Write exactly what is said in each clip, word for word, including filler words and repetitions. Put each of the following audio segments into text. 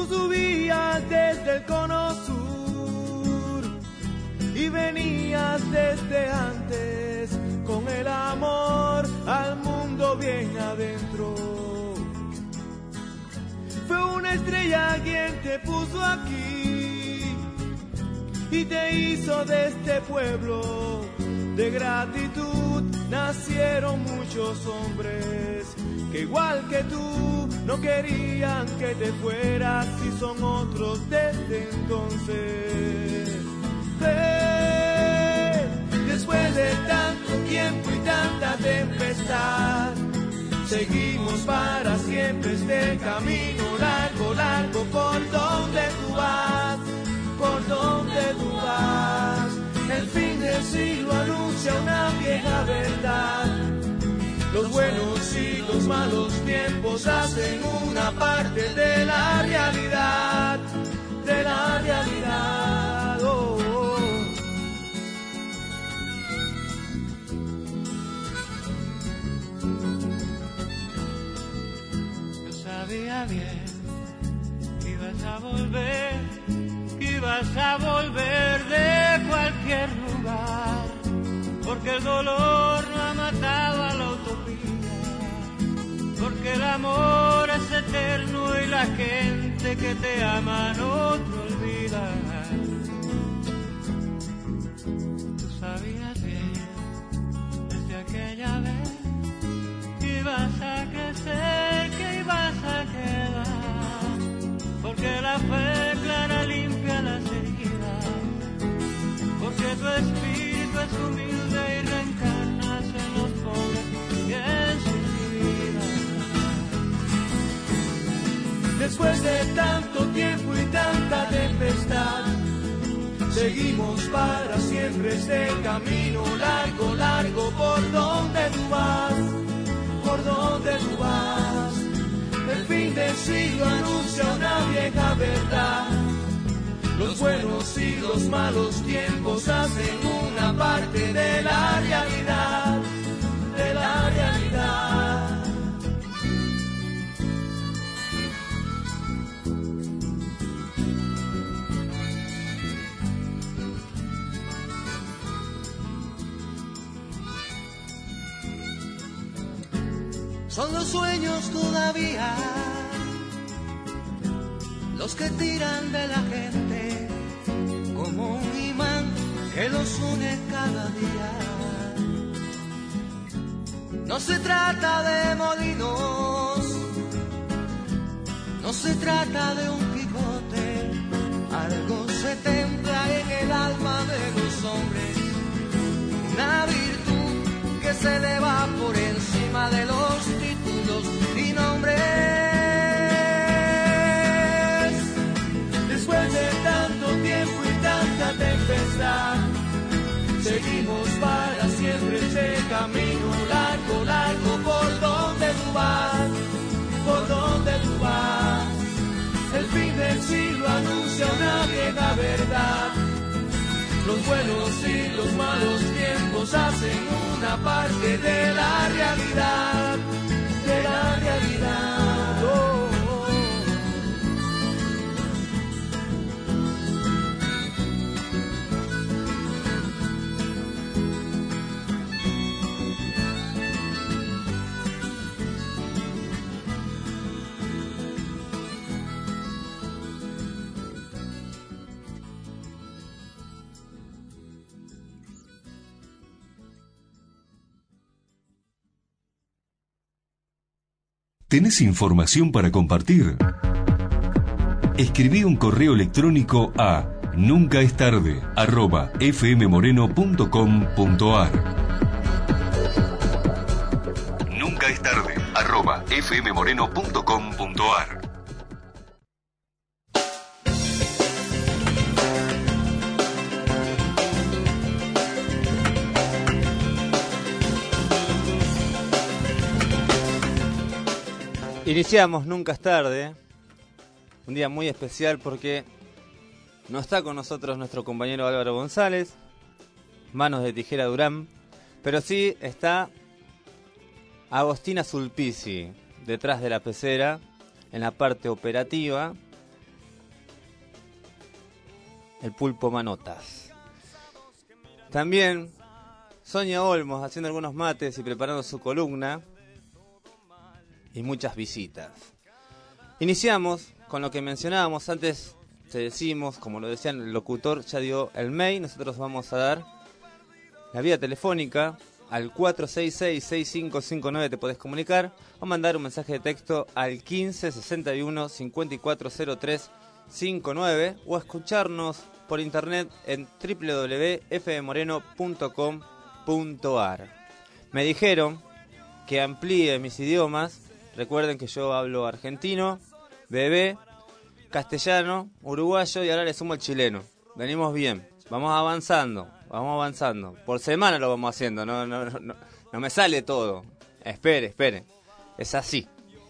Tú subías desde el cono sur y venías desde antes con el amor al mundo bien adentro. Fue una estrella quien te puso aquí y te hizo de este pueblo. De gratitud nacieron muchos hombres que igual que tú no querían que te fueras y son otros desde entonces. Ven, después de tanto tiempo y tanta tempestad, seguimos para siempre este camino largo, largo, por donde tú vas, por donde tú vas. El fin del siglo anuncia una vieja verdad. Los buenos y los malos tiempos hacen una parte de la realidad, de la realidad. Oh, oh. Yo sabía bien que ibas a volver, que ibas a volver de cualquier lugar, porque el dolor no ha matado a la utopía, porque el amor es eterno y la gente que te ama no te olvida. Tú sabías bien desde aquella vez que ibas a crecer, que ibas a quedar, porque la fe clara limpia las heridas, porque tu espíritu es humilde y reencarnas en los pobres y en sus vidas. Después de tanto tiempo y tanta tempestad, seguimos para siempre este camino largo, largo, por donde tú vas, por donde tú vas. El fin del siglo anuncia una vieja verdad. Los buenos y los malos tiempos hacen una parte de la realidad, de la realidad. Son los sueños todavía los que tiran de la gente como un imán que los une cada día. No se trata de molinos, no se trata de un Quijote, algo se templa en el alma de los hombres, una virtud que se eleva por encima de los títulos y nombres. Después de tanto tiempo y tanta tempestad, seguimos para siempre este camino largo, largo, por donde tú vas, por donde tú vas. El fin del siglo anuncia una vieja verdad. Los buenos y los malos tiempos hacen una parte de la realidad, de la realidad. Oh. ¿Tenés información para compartir? Escribí un correo electrónico a nuncaestarde arroba fmmoreno punto com punto ar. Nuncaestarde arroba fmmoreno punto com punto ar. Iniciamos Nunca es tarde, un día muy especial porque no está con nosotros nuestro compañero Álvaro González, Manos de Tijera Durán, pero sí está Agostina Sulpici, detrás de la pecera, en la parte operativa, el Pulpo Manotas. También Sonia Olmos haciendo algunos mates y preparando su columna. Y muchas visitas. Iniciamos con lo que mencionábamos antes. Te decimos, como lo decían, el locutor ya dio el mail. Nosotros vamos a dar la vía telefónica al cuatro seis seis, seis cinco cinco nueve. Te podés comunicar o mandar un mensaje de texto al quince sesenta y uno cincuenta y cuatro cero tres cincuenta y nueve o escucharnos por internet en doble u doble u doble u punto f m moreno punto com punto a r. Me dijeron que amplíe mis idiomas. Recuerden que yo hablo argentino, bebé, castellano, uruguayo y ahora le sumo el chileno. Venimos bien, vamos avanzando, vamos avanzando. Por semana lo vamos haciendo, no, no, no, no me sale todo. Espere, espere, es así.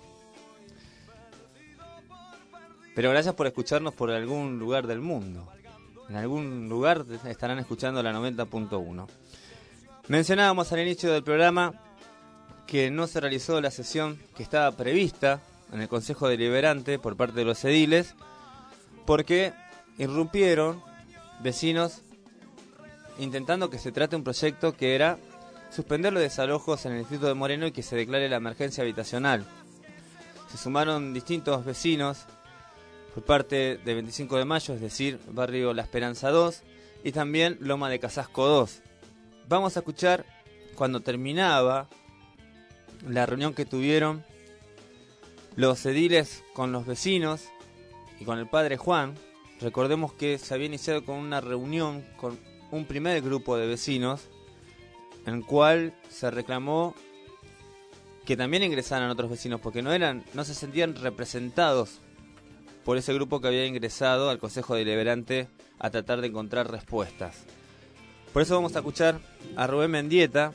Pero gracias por escucharnos por algún lugar del mundo. En algún lugar estarán escuchando la noventa punto uno. Mencionábamos al inicio del programa que no se realizó la sesión que estaba prevista en el Consejo Deliberante por parte de los ediles, porque irrumpieron vecinos intentando que se trate un proyecto que era suspender los desalojos en el distrito de Moreno y que se declare la emergencia habitacional. Se sumaron distintos vecinos por parte de veinticinco de mayo, es decir, barrio La Esperanza dos y también Loma de Casasco dos. Vamos a escuchar cuando terminaba la reunión que tuvieron los ediles con los vecinos y con el padre Juan. Recordemos que se había iniciado con una reunión con un primer grupo de vecinos en el cual se reclamó que también ingresaran otros vecinos porque no eran, no se sentían representados por ese grupo que había ingresado al Consejo Deliberante a tratar de encontrar respuestas. Por eso vamos a escuchar a Rubén Mendieta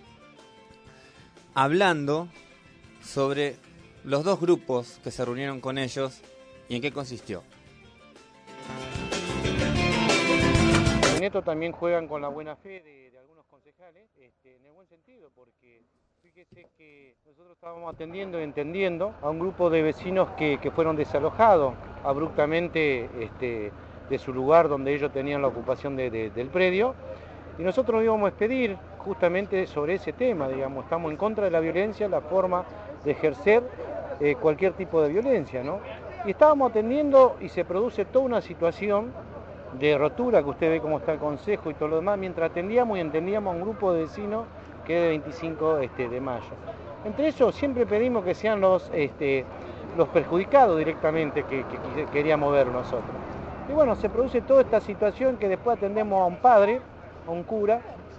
hablando sobre los dos grupos que se reunieron con ellos y en qué consistió. En esto también juegan con la buena fe de, de algunos concejales, este, en el buen sentido, porque fíjese que nosotros estábamos atendiendo y entendiendo a un grupo de vecinos que, que fueron desalojados abruptamente este, de su lugar donde ellos tenían la ocupación de, de, del predio. Y nosotros íbamos a expedir justamente sobre ese tema, digamos, estamos en contra de la violencia, la forma de ejercer eh, cualquier tipo de violencia, ¿no? Y estábamos atendiendo y se produce toda una situación de rotura, que usted ve cómo está el consejo y todo lo demás, mientras atendíamos y entendíamos a un grupo de vecinos que es de veinticinco este, de mayo. Entre ellos siempre pedimos que sean los, este, los perjudicados directamente que, que, que queríamos ver nosotros. Y bueno, se produce toda esta situación que después atendemos a un padre, a un cura,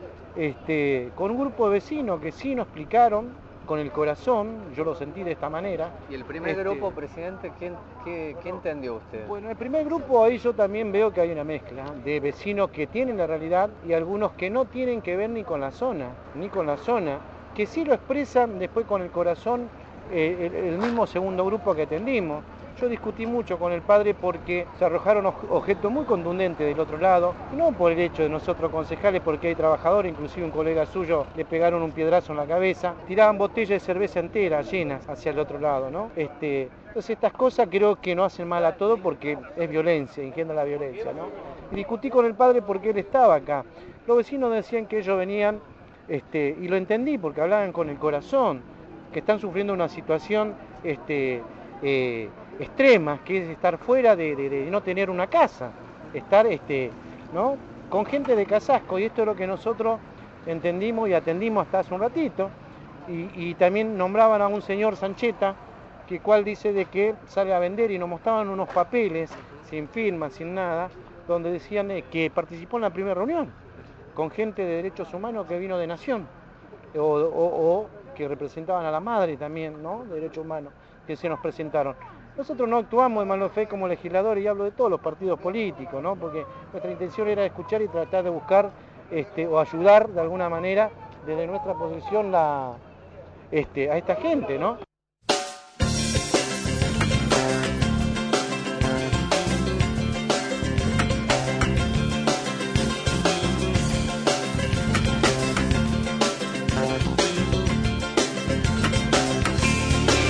este, con un grupo de vecinos que sí nos explicaron con el corazón, yo lo sentí de esta manera. ¿Y el primer este, grupo, presidente, ¿quién, qué, qué entendió usted? Bueno, el primer grupo ahí yo también veo que hay una mezcla de vecinos que tienen la realidad y algunos que no tienen que ver ni con la zona, ni con la zona, que sí lo expresan después con el corazón, eh, el, el mismo segundo grupo que atendimos. Yo discutí mucho con el padre porque se arrojaron objetos muy contundentes del otro lado, no por el hecho de nosotros concejales, porque hay trabajadores, inclusive un colega suyo le pegaron un piedrazo en la cabeza, tiraban botellas de cerveza entera llenas hacia el otro lado, ¿no? Este, entonces estas cosas creo que no hacen mal a todo porque es violencia, engendra la violencia, ¿no? Y discutí con el padre porque él estaba acá. Los vecinos decían que ellos venían, este, y lo entendí porque hablaban con el corazón, que están sufriendo una situación, este, eh, extremas, que es estar fuera de, de, de no tener una casa, estar este, ¿no? con gente de Casasco, y esto es lo que nosotros entendimos y atendimos hasta hace un ratito, y, y también nombraban a un señor Sancheta, que cual dice de que sale a vender, y nos mostraban unos papeles, sin firma, sin nada, donde decían eh, que participó en la primera reunión, con gente de derechos humanos que vino de Nación, o, o, o que representaban a la madre también, ¿no? de derechos humanos, que se nos presentaron. Nosotros no actuamos de mala fe como legisladores, y hablo de todos los partidos políticos, ¿no? Porque nuestra intención era escuchar y tratar de buscar este, o ayudar de alguna manera desde nuestra posición la, este, a esta gente, ¿no?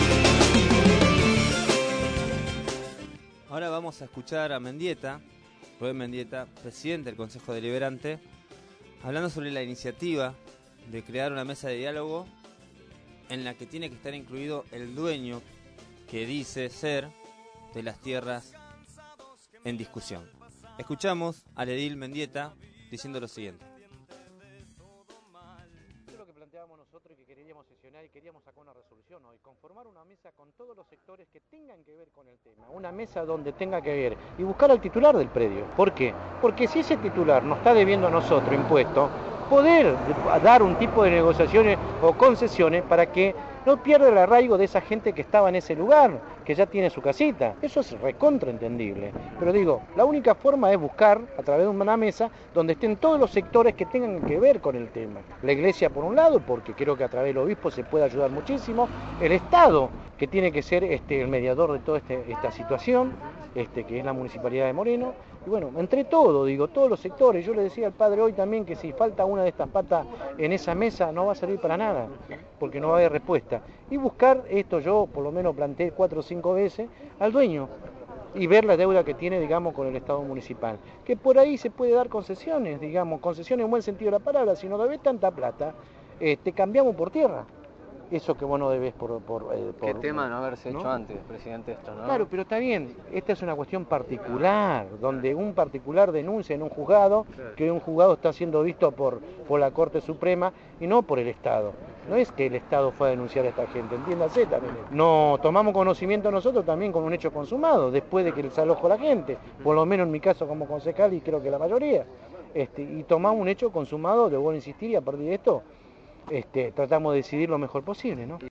Ahora vamos a escuchar a Mendieta Rubén Mendieta, presidente del Consejo Deliberante, hablando sobre la iniciativa de crear una mesa de diálogo en la que tiene que estar incluido el dueño que dice ser de las tierras en discusión. Escuchamos al edil Mendieta diciendo lo siguiente. Esto es lo que planteábamos nosotros y que queríamos sesionar y queríamos sacar una resolución hoy, conformar una mesa con todos los sectores que tengan que ver con el tema, una mesa donde tenga que ver y buscar al titular del predio. ¿Por qué? Porque si ese titular nos está debiendo a nosotros impuestos, poder dar un tipo de negociaciones o concesiones para que no pierda el arraigo de esa gente que estaba en ese lugar, que ya tiene su casita. Eso es recontraentendible. Pero digo, la única forma es buscar a través de una mesa donde estén todos los sectores que tengan que ver con el tema. La iglesia por un lado, porque creo que a través del obispo se puede ayudar muchísimo. El Estado, que tiene que ser este, el mediador de toda este, esta situación, este, que es la Municipalidad de Moreno. Y bueno, entre todo, digo, todos los sectores. Yo le decía al padre hoy también que si falta una de estas patas en esa mesa no va a servir para nada, porque no va a haber respuesta. Y buscar esto, yo por lo menos planteé cuatro o cinco veces, al dueño y ver la deuda que tiene, digamos, con el Estado municipal. Que por ahí se puede dar concesiones, digamos, concesiones en buen sentido de la palabra. Si no debes tanta plata, eh, te cambiamos por tierra. Eso que vos no debes por... por, eh, por Qué tema no haberse ¿no? hecho antes, presidente, esto, ¿no? Claro, pero está bien, esta es una cuestión particular, donde un particular denuncia en un juzgado, claro, que un juzgado está siendo visto por, por la Corte Suprema y no por el Estado. No es que el Estado fue a denunciar a esta gente, entiéndase también. No tomamos conocimiento nosotros también con un hecho consumado, después de que desalojo a la gente, por lo menos en mi caso como concejal y creo que la mayoría. Este, y tomamos un hecho consumado, debo insistir, y a partir de esto este, tratamos de decidir lo mejor posible, ¿no?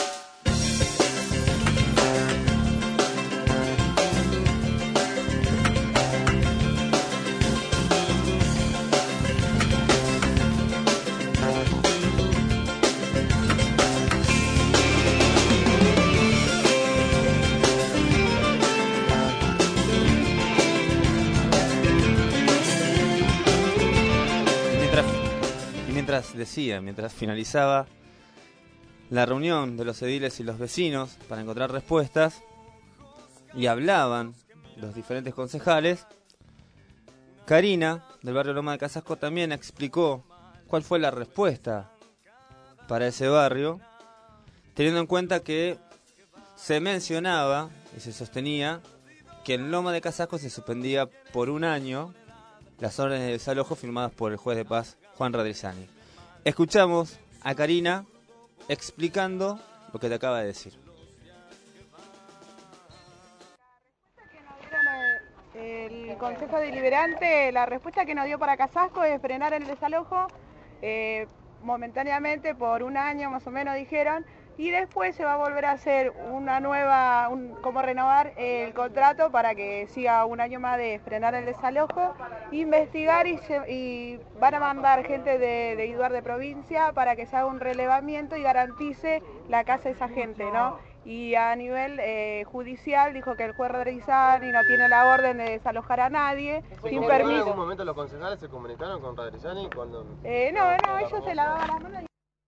Mientras decía, mientras finalizaba la reunión de los ediles y los vecinos para encontrar respuestas y hablaban los diferentes concejales, Karina del barrio Loma de Casasco también explicó cuál fue la respuesta para ese barrio, teniendo en cuenta que se mencionaba y se sostenía que en Loma de Casasco se suspendía por un año las órdenes de desalojo firmadas por el juez de paz Juan Radrizzani. Escuchamos a Karina explicando lo que te acaba de decir. El Consejo Deliberante, la respuesta que nos dio para Casasco es frenar el desalojo eh, momentáneamente por un año más o menos dijeron, y después se va a volver a hacer una nueva, un, como renovar el contrato para que siga un año más de frenar el desalojo, investigar y, se, y van a mandar gente de, de Iduar de provincia para que se haga un relevamiento y garantice la casa de esa gente, ¿no? Y a nivel eh, judicial dijo que el juez Radrizzani no tiene la orden de desalojar a nadie sin permiso. ¿En algún momento los concejales se comunicaron con Radrizzani cuando...? Eh, no, no, ellos se lavaban las manos.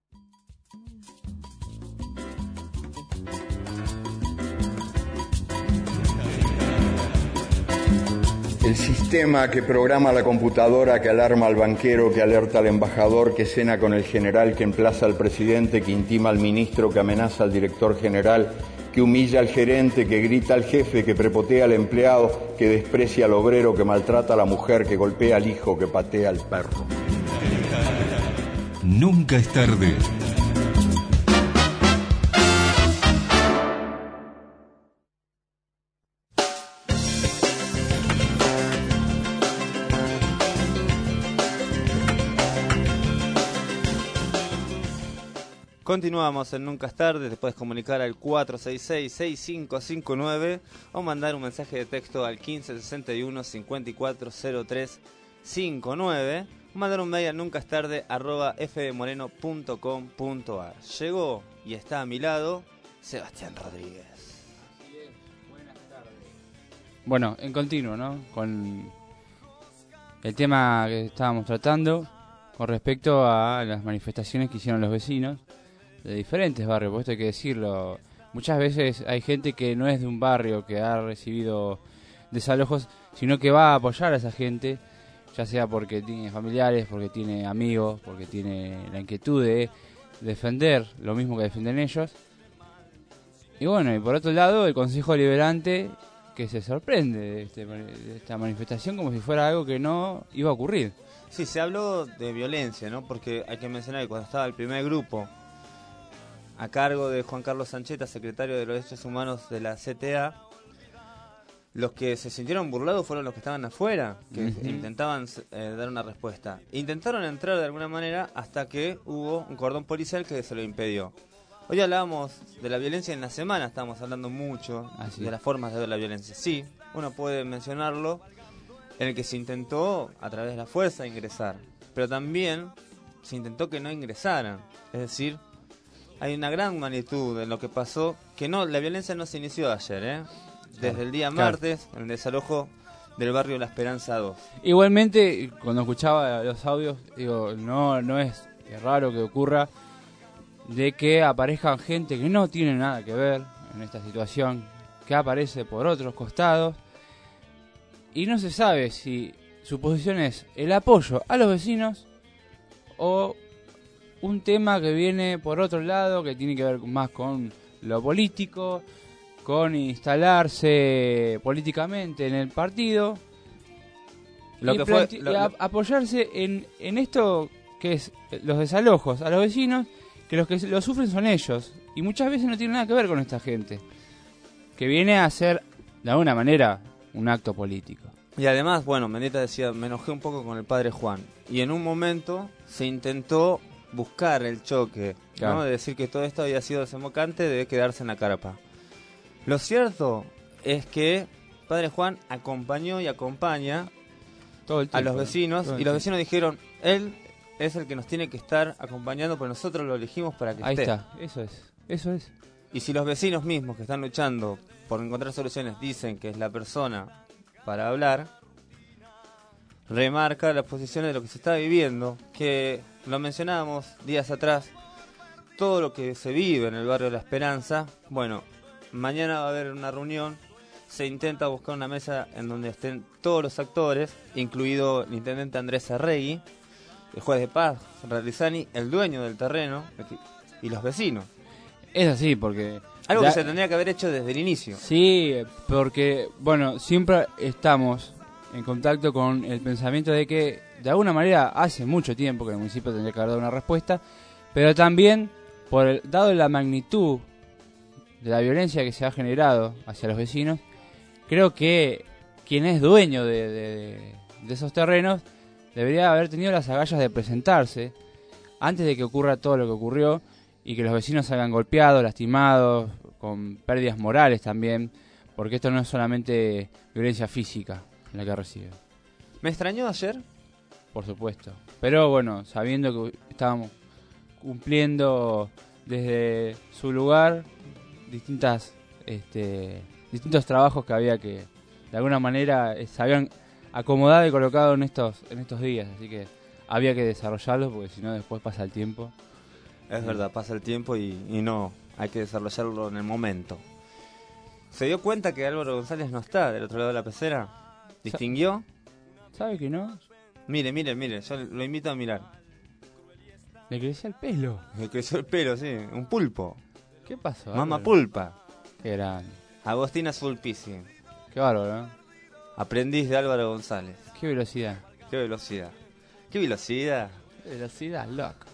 El sistema que programa la computadora, que alarma al banquero, que alerta al embajador, que cena con el general, que emplaza al presidente, que intima al ministro, que amenaza al director general, que humilla al gerente, que grita al jefe, que prepotea al empleado, que desprecia al obrero, que maltrata a la mujer, que golpea al hijo, que patea al perro. Nunca es tarde. Continuamos en Nunca es tarde, te puedes comunicar al cuatro seis seis, seis cinco cinco nueve o mandar un mensaje de texto al quince sesenta y uno cincuenta y cuatro cero tres cincuenta y nueve o mandar un mail a nuncastarde arroba fmoreno punto com punto ar. Llegó y está a mi lado Sebastián Rodríguez. Así es, buenas tardes. Bueno, en continuo, ¿no? Con el tema que estábamos tratando con respecto a las manifestaciones que hicieron los vecinos de diferentes barrios, porque esto hay que decirlo. Muchas veces hay gente que no es de un barrio, que ha recibido desalojos, sino que va a apoyar a esa gente, ya sea porque tiene familiares, porque tiene amigos, porque tiene la inquietud de defender lo mismo que defienden ellos. Y bueno, y por otro lado, el Consejo Deliberante, que se sorprende de, este, de esta manifestación como si fuera algo que no iba a ocurrir. Sí, se habló de violencia, ¿no? Porque hay que mencionar que cuando estaba el primer grupo a cargo de Juan Carlos Sancheta, secretario de los Derechos Humanos de la C T A, los que se sintieron burlados fueron los que estaban afuera, que uh-huh. intentaban eh, dar una respuesta. Intentaron entrar de alguna manera hasta que hubo un cordón policial que se lo impidió. Hoy hablábamos de la violencia en la semana, estamos hablando mucho ah, sí. de las formas de ver la violencia. Sí, uno puede mencionarlo en el que se intentó a través de la fuerza ingresar, pero también se intentó que no ingresaran. Es decir, hay una gran magnitud en lo que pasó, que no, la violencia no se inició ayer, ¿eh? Desde el día martes, en el desalojo del barrio La Esperanza dos. Igualmente, cuando escuchaba los audios, digo, no, no es, es raro que ocurra de que aparezcan gente que no tiene nada que ver en esta situación, que aparece por otros costados, y no se sabe si su posición es el apoyo a los vecinos o un tema que viene por otro lado, que tiene que ver más con lo político, con instalarse políticamente en el partido, lo y, que fue, lo, a, apoyarse en, en esto que es los desalojos a los vecinos, que los que lo sufren son ellos, y muchas veces no tiene nada que ver con esta gente, que viene a hacer de alguna manera un acto político. Y además, bueno, Mendieta decía, me enojé un poco con el padre Juan, y en un momento se intentó buscar el choque, claro. ¿no? De decir que todo esto había sido desembocante de quedarse en la carpa. Lo cierto es que Padre Juan acompañó y acompaña todo el tiempo, a los vecinos, y los vecinos dijeron, él es el que nos tiene que estar acompañando, pero nosotros lo elegimos para que Ahí esté. Ahí está, eso es, eso es. Y si los vecinos mismos que están luchando por encontrar soluciones dicen que es la persona para hablar, remarca las posiciones de lo que se está viviendo, que lo mencionábamos días atrás, todo lo que se vive en el barrio de La Esperanza. Bueno, mañana va a haber una reunión, se intenta buscar una mesa en donde estén todos los actores, incluido el intendente Andrés Arregui, el juez de paz, Radrizani, el dueño del terreno y los vecinos. Es así, porque... Algo ya, que se tendría que haber hecho desde el inicio. Sí, porque, bueno, siempre estamos en contacto con el pensamiento de que, de alguna manera, hace mucho tiempo que el municipio tendría que haber dado una respuesta, pero también, por el, dado la magnitud de la violencia que se ha generado hacia los vecinos, creo que quien es dueño de, de, de esos terrenos debería haber tenido las agallas de presentarse antes de que ocurra todo lo que ocurrió y que los vecinos salgan golpeados, lastimados, con pérdidas morales también, porque esto no es solamente violencia física la que recibe. ¿Me extrañó ayer? Por supuesto, pero bueno, sabiendo que estábamos cumpliendo desde su lugar distintas este, distintos trabajos que había que de alguna manera eh, se habían acomodado y colocado en estos en estos días, así que había que desarrollarlos porque si no después pasa el tiempo. Es verdad, pasa el tiempo y, y no, hay que desarrollarlo en el momento. ¿Se dio cuenta que Álvaro González no está del otro lado de la pecera? ¿Distinguió? ¿Sabe que no? Mire, mire, mire, yo lo invito a mirar. Le creció el pelo. Le creció el pelo, sí, un pulpo. ¿Qué pasó? Mama Pulpa. Qué grande. Agostina Sulpici. Qué bárbaro, ¿no? Aprendiz de Álvaro González. Qué velocidad. Qué velocidad. Qué velocidad. Velocidad, loco.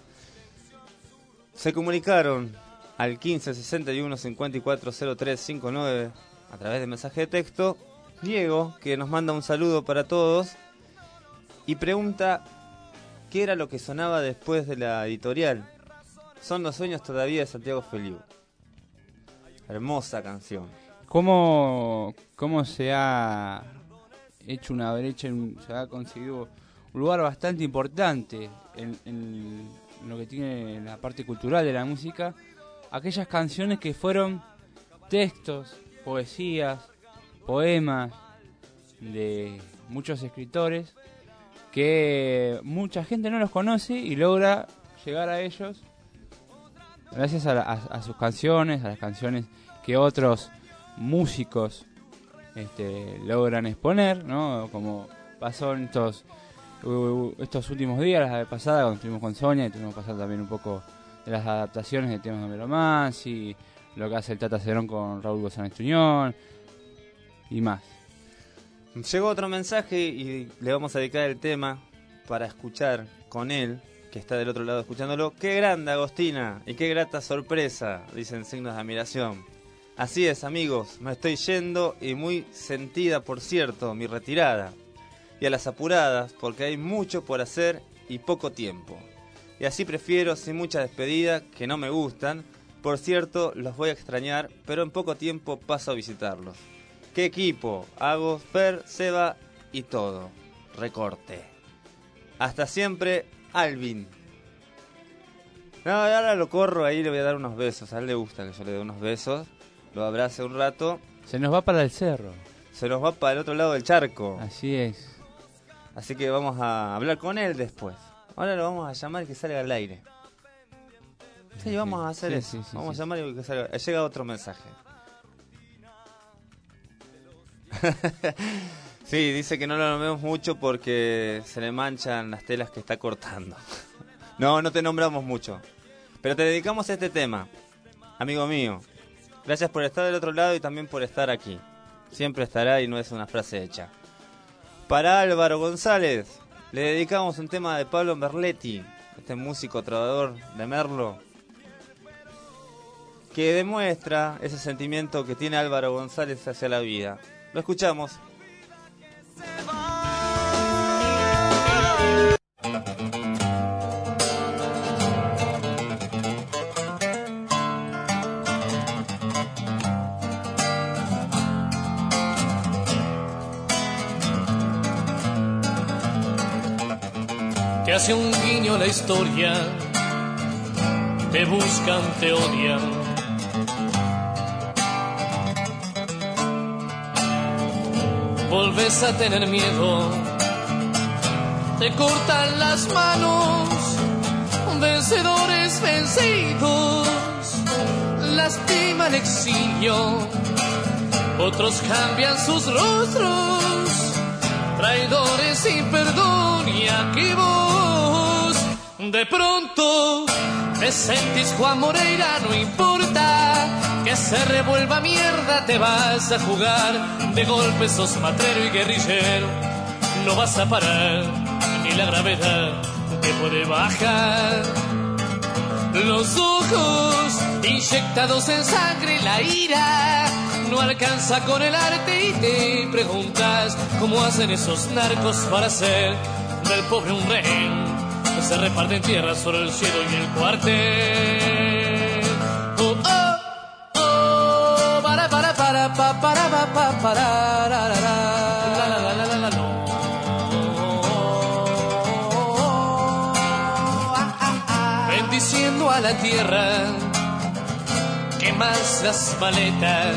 Se comunicaron al quince sesenta y uno cincuenta y cuatro cero tres cincuenta y nueve a través de mensaje de texto Diego, que nos manda un saludo para todos y pregunta qué era lo que sonaba después de la editorial. Son los sueños todavía de Santiago Feliu. Hermosa canción. ¿Cómo, cómo se ha hecho una brecha, en, se ha conseguido un lugar bastante importante en, en lo que tiene la parte cultural de la música? Aquellas canciones que fueron textos, poesías, poemas de muchos escritores que mucha gente no los conoce y logra llegar a ellos gracias a, la, a, a sus canciones, a las canciones que otros músicos este, logran exponer, ¿no? Como pasó en estos uh, estos últimos días, la vez pasada cuando estuvimos con Sonia, y estuvimos pasando también un poco de las adaptaciones de temas de Melomansi, lo que hace el Tata Cerón con Raúl González Tuñón y más. Llegó otro mensaje y le vamos a dedicar el tema para escuchar con él, que está del otro lado escuchándolo. ¡Qué grande, Agostina! Y qué grata sorpresa, dicen signos de admiración. Así es, amigos, me estoy yendo y muy sentida, por cierto, mi retirada. Y a las apuradas, porque hay mucho por hacer y poco tiempo. Y así prefiero, sin mucha despedida, que no me gustan. Por cierto, los voy a extrañar, pero en poco tiempo paso a visitarlos. ¡Qué equipo! Agos, Per, Seba y todo. Recorte. Hasta siempre, Alvin. No, ahora lo corro ahí, le voy a dar unos besos. A él le gusta que yo le dé unos besos. Lo abrace un rato. Se nos va para el cerro. Se nos va para el otro lado del charco. Así es. Así que vamos a hablar con él después. Ahora lo vamos a llamar y que salga al aire. Sí, vamos a hacer sí, eso. Sí, sí, vamos sí. a llamar y que salga. Llega otro mensaje. Sí, dice que no lo nombremos mucho porque se le manchan las telas que está cortando. No, no te nombramos mucho. Pero te dedicamos a este tema, amigo mío. Gracias por estar del otro lado y también por estar aquí. Siempre estará y no es una frase hecha. Para Álvaro González, le dedicamos un tema de Pablo Merletti, este músico trovador de Merlo, que demuestra ese sentimiento que tiene Álvaro González hacia la vida. Lo escuchamos. Te hace un guiño la historia, te buscan, te odian. Volves a tener miedo, te cortan las manos, vencedores vencidos, lastima el exilio, otros cambian sus rostros, traidores sin perdón, y aquí vos, de pronto, te sentís Juan Moreira, no importa que se revuelva mierda, te vas a jugar, de golpe sos matrero y guerrillero, no vas a parar, ni la gravedad te puede bajar. Los ojos inyectados en sangre, la ira no alcanza con el arte y te preguntas cómo hacen esos narcos para hacer del pobre un rehén. Se reparten tierras sobre el cielo y el cuartel. Oh, oh, oh, para, para, para, para, para, para, para, la, la, la, la, la, la, no. Bendiciendo a la tierra, quemas las maletas.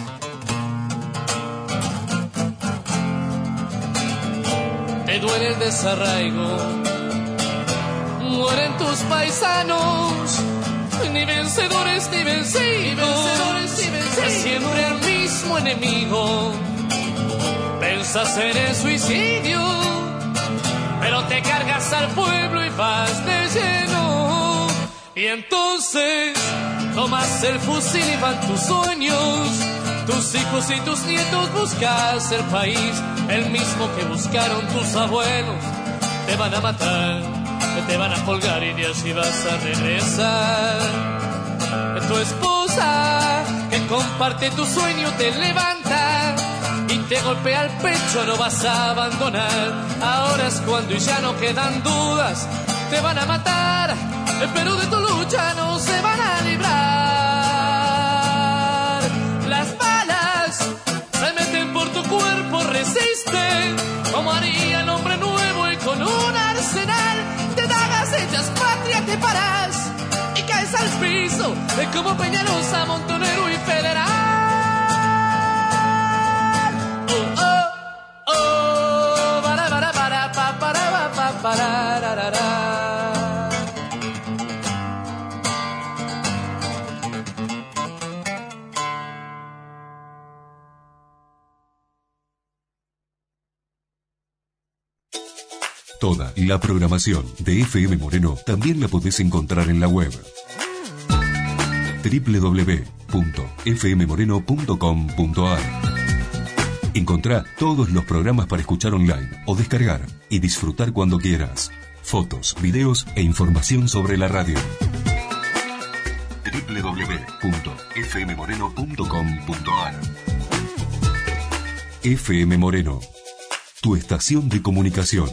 Te duele el desarraigo, mueren tus paisanos, ni vencedores ni vencidos, vencedores, ni vencidos. Es siempre el mismo enemigo. Pensas en el suicidio, pero te cargas al pueblo y vas de lleno. Y entonces tomas el fusil y van tus sueños. Tus hijos y tus nietos buscas el país, el mismo que buscaron tus abuelos. Te van a matar, te van a colgar y de allí vas a regresar. Tu esposa, que comparte tu sueño, te levanta y te golpea el pecho, no vas a abandonar. Ahora es cuando ya no quedan dudas, te van a matar, pero de tu lucha no se van a librar. Las balas se meten por tu cuerpo, resiste, como haría el hombre nuevo, y con un arsenal de dagas hechas patria te paras y caes al piso, como Peñalosa, Montonero y Federal. Oh, oh, oh, para, para, para, para, para, para, para, para, para. Toda la programación de F M Moreno también la podés encontrar en la web doble u doble u doble u punto f m moreno punto com punto a r. Encontrá todos los programas para escuchar online o descargar y disfrutar cuando quieras. Fotos, videos e información sobre la radio. doble u doble u doble u punto f m moreno punto com punto a r. F M Moreno, tu estación de comunicación.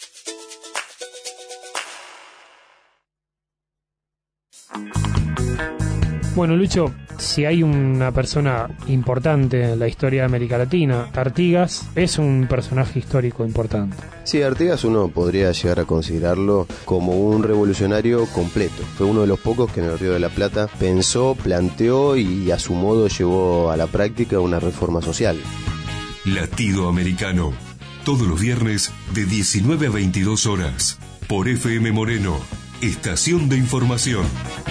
Bueno, Lucho, si hay una persona importante en la historia de América Latina, Artigas es un personaje histórico importante. Sí, Artigas uno podría llegar a considerarlo como un revolucionario completo. Fue uno de los pocos que en el Río de la Plata pensó, planteó y a su modo llevó a la práctica una reforma social. Latido Americano, todos los viernes de diecinueve a veintidós horas, por F M Moreno, estación de información.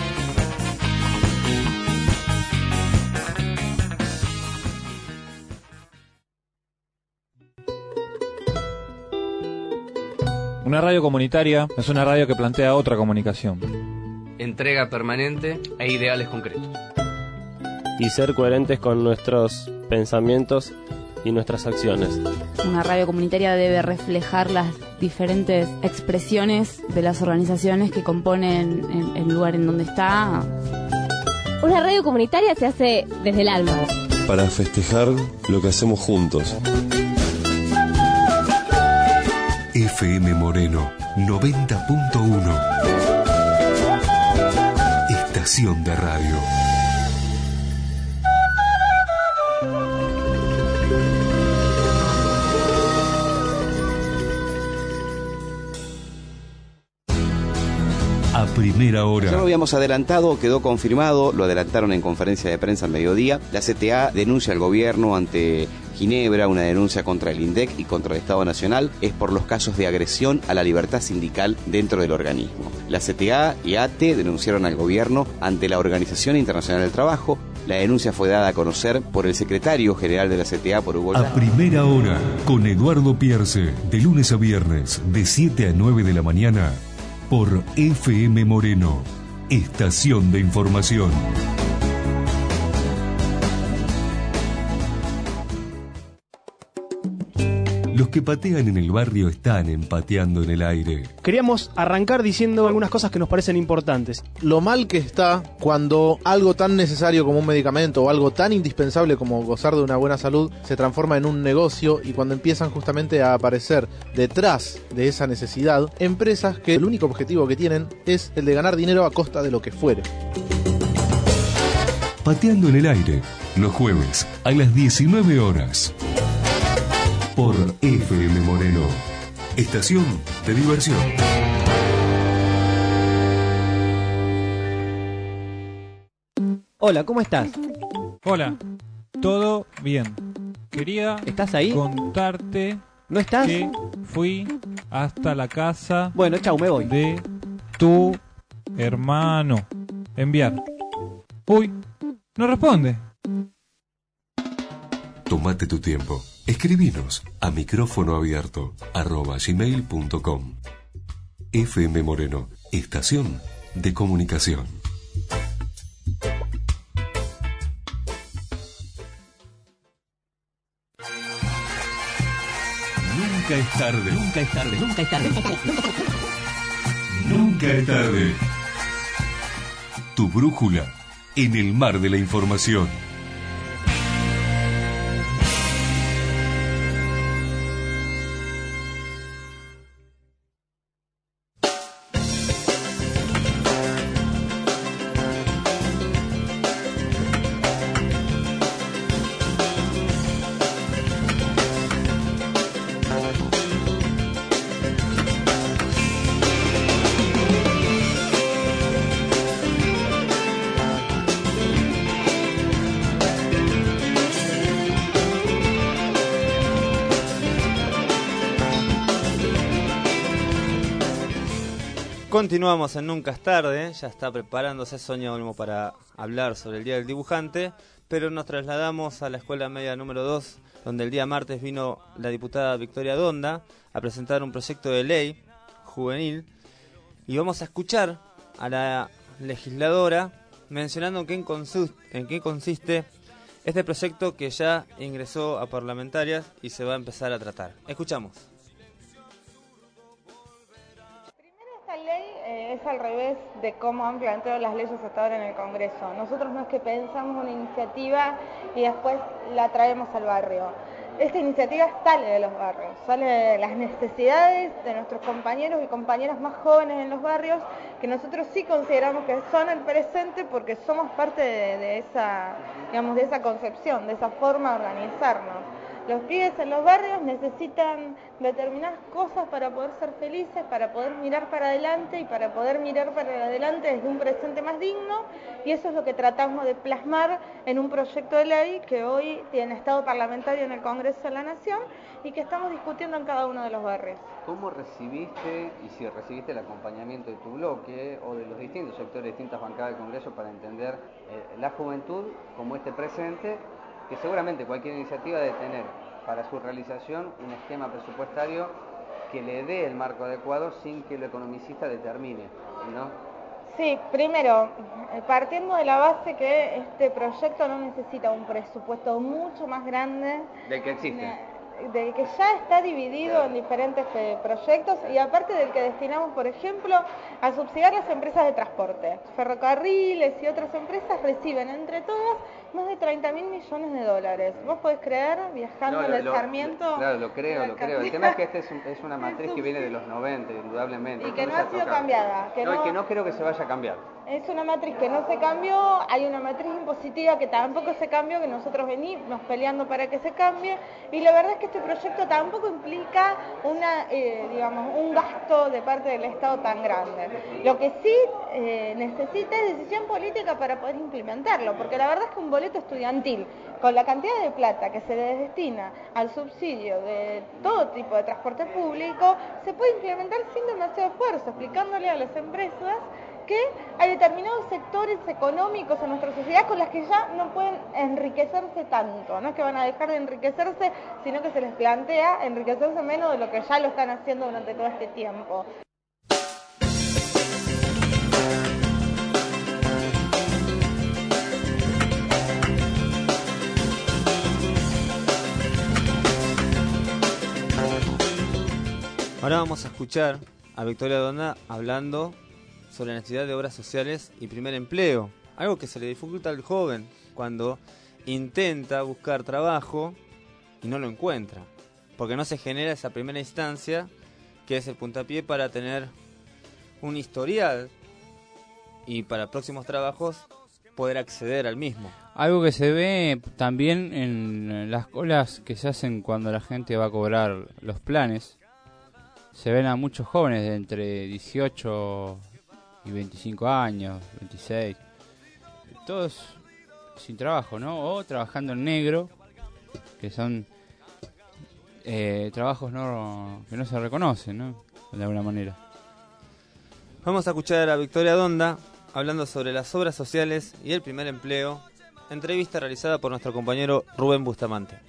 Una radio comunitaria es una radio que plantea otra comunicación. Entrega permanente e ideales concretos. Y ser coherentes con nuestros pensamientos y nuestras acciones. Una radio comunitaria debe reflejar las diferentes expresiones de las organizaciones que componen el, el lugar en donde está. Una radio comunitaria se hace desde el alma. Para festejar lo que hacemos juntos. F M Moreno noventa punto uno. Estación de radio. A primera hora. Ya lo habíamos adelantado, quedó confirmado, lo adelantaron en conferencia de prensa al mediodía. La C T A denuncia al gobierno ante Ginebra, una denuncia contra el INDEC y contra el Estado Nacional, es por los casos de agresión a la libertad sindical dentro del organismo. La C T A y A T E denunciaron al gobierno ante la Organización Internacional del Trabajo. La denuncia fue dada a conocer por el secretario general de la C T A, por Hugo A primera hora, con Eduardo Pierce, de lunes a viernes, de siete a nueve de la mañana, por F M Moreno, estación de información. Los que patean en el barrio están empateando en el aire. Queríamos arrancar diciendo algunas cosas que nos parecen importantes. Lo mal que está cuando algo tan necesario como un medicamento o algo tan indispensable como gozar de una buena salud se transforma en un negocio, y cuando empiezan justamente a aparecer detrás de esa necesidad empresas que el único objetivo que tienen es el de ganar dinero a costa de lo que fuere. Pateando en el aire, los jueves a las diecinueve horas. Por F M Moreno, estación de diversión. Hola, ¿cómo estás? Hola, todo bien. Quería ¿Estás ahí? contarte ¿No estás? que fui hasta la casa. Bueno, chau, me voy. De tu hermano. Enviar. Uy, no responde. Tómate tu tiempo. Escribinos a micrófono abierto arroba gmail punto com. F M Moreno, estación de comunicación. Nunca es tarde. Nunca es tarde. Nunca es tarde. Nunca es tarde. Tu brújula en el mar de la información. Continuamos en Nunca es tarde, ya está preparándose Sonia Olmo para hablar sobre el Día del Dibujante, pero nos trasladamos a la Escuela Media número dos, donde el día martes vino la diputada Victoria Donda a presentar un proyecto de ley juvenil y vamos a escuchar a la legisladora mencionando en qué, consu- en qué consiste este proyecto que ya ingresó a parlamentarias y se va a empezar a tratar. Escuchamos. Esta ley eh, es al revés de cómo han planteado las leyes hasta ahora en el Congreso. Nosotros no es que pensamos una iniciativa y después la traemos al barrio. Esta iniciativa sale de los barrios, sale de las necesidades de nuestros compañeros y compañeras más jóvenes en los barrios, que nosotros sí consideramos que son el presente porque somos parte de, de esa, digamos, de esa concepción, de esa forma de organizarnos. Los pibes en los barrios necesitan determinadas cosas para poder ser felices, para poder mirar para adelante y para poder mirar para adelante desde un presente más digno, y eso es lo que tratamos de plasmar en un proyecto de ley que hoy tiene estado parlamentario en el Congreso de la Nación y que estamos discutiendo en cada uno de los barrios. ¿Cómo recibiste, y si recibiste el acompañamiento de tu bloque o de los distintos sectores, distintas bancadas del Congreso para entender eh, la juventud como este presente, que seguramente cualquier iniciativa debe tener para su realización un esquema presupuestario que le dé el marco adecuado sin que lo economicista determine, ¿no? Sí, primero, partiendo de la base que este proyecto no necesita un presupuesto mucho más grande del que existe, del que ya está dividido en diferentes eh, proyectos, y aparte del que destinamos, por ejemplo, a subsidiar las empresas de transporte. Ferrocarriles y otras empresas reciben entre todas más de treinta mil millones de dólares. ¿Vos podés creer, viajando no, en el lo, Sarmiento? Lo, claro, lo creo, lo creo. El tema es que esta es, un, es una matriz que viene de los noventa, indudablemente. Y que no ha sido cambiada. Que no, no, y que no creo que se vaya a cambiar. Es una matriz que no se cambió, hay una matriz impositiva que tampoco se cambió, que nosotros venimos peleando para que se cambie, y la verdad es que este proyecto tampoco implica una, eh, digamos, un gasto de parte del Estado tan grande. Lo que sí eh, necesita es decisión política para poder implementarlo, porque la verdad es que un boleto estudiantil, con la cantidad de plata que se le destina al subsidio de todo tipo de transporte público, se puede implementar sin demasiado esfuerzo, explicándole a las empresas que hay determinados sectores económicos en nuestra sociedad con las que ya no pueden enriquecerse tanto, no es que van a dejar de enriquecerse, sino que se les plantea enriquecerse menos de lo que ya lo están haciendo durante todo este tiempo. Ahora vamos a escuchar a Victoria Donda hablando sobre la necesidad de obras sociales y primer empleo, algo que se le dificulta al joven cuando intenta buscar trabajo y no lo encuentra, porque no se genera esa primera instancia que es el puntapié para tener un historial y para próximos trabajos poder acceder al mismo. Algo que se ve también en las colas que se hacen cuando la gente va a cobrar los planes, se ven a muchos jóvenes de entre dieciocho y veinticinco años, veintiséis, todos sin trabajo, ¿no? O trabajando en negro, que son eh, trabajos no que no se reconocen, ¿no? De alguna manera. Vamos a escuchar a Victoria Donda hablando sobre las obras sociales y el primer empleo, entrevista realizada por nuestro compañero Rubén Bustamante.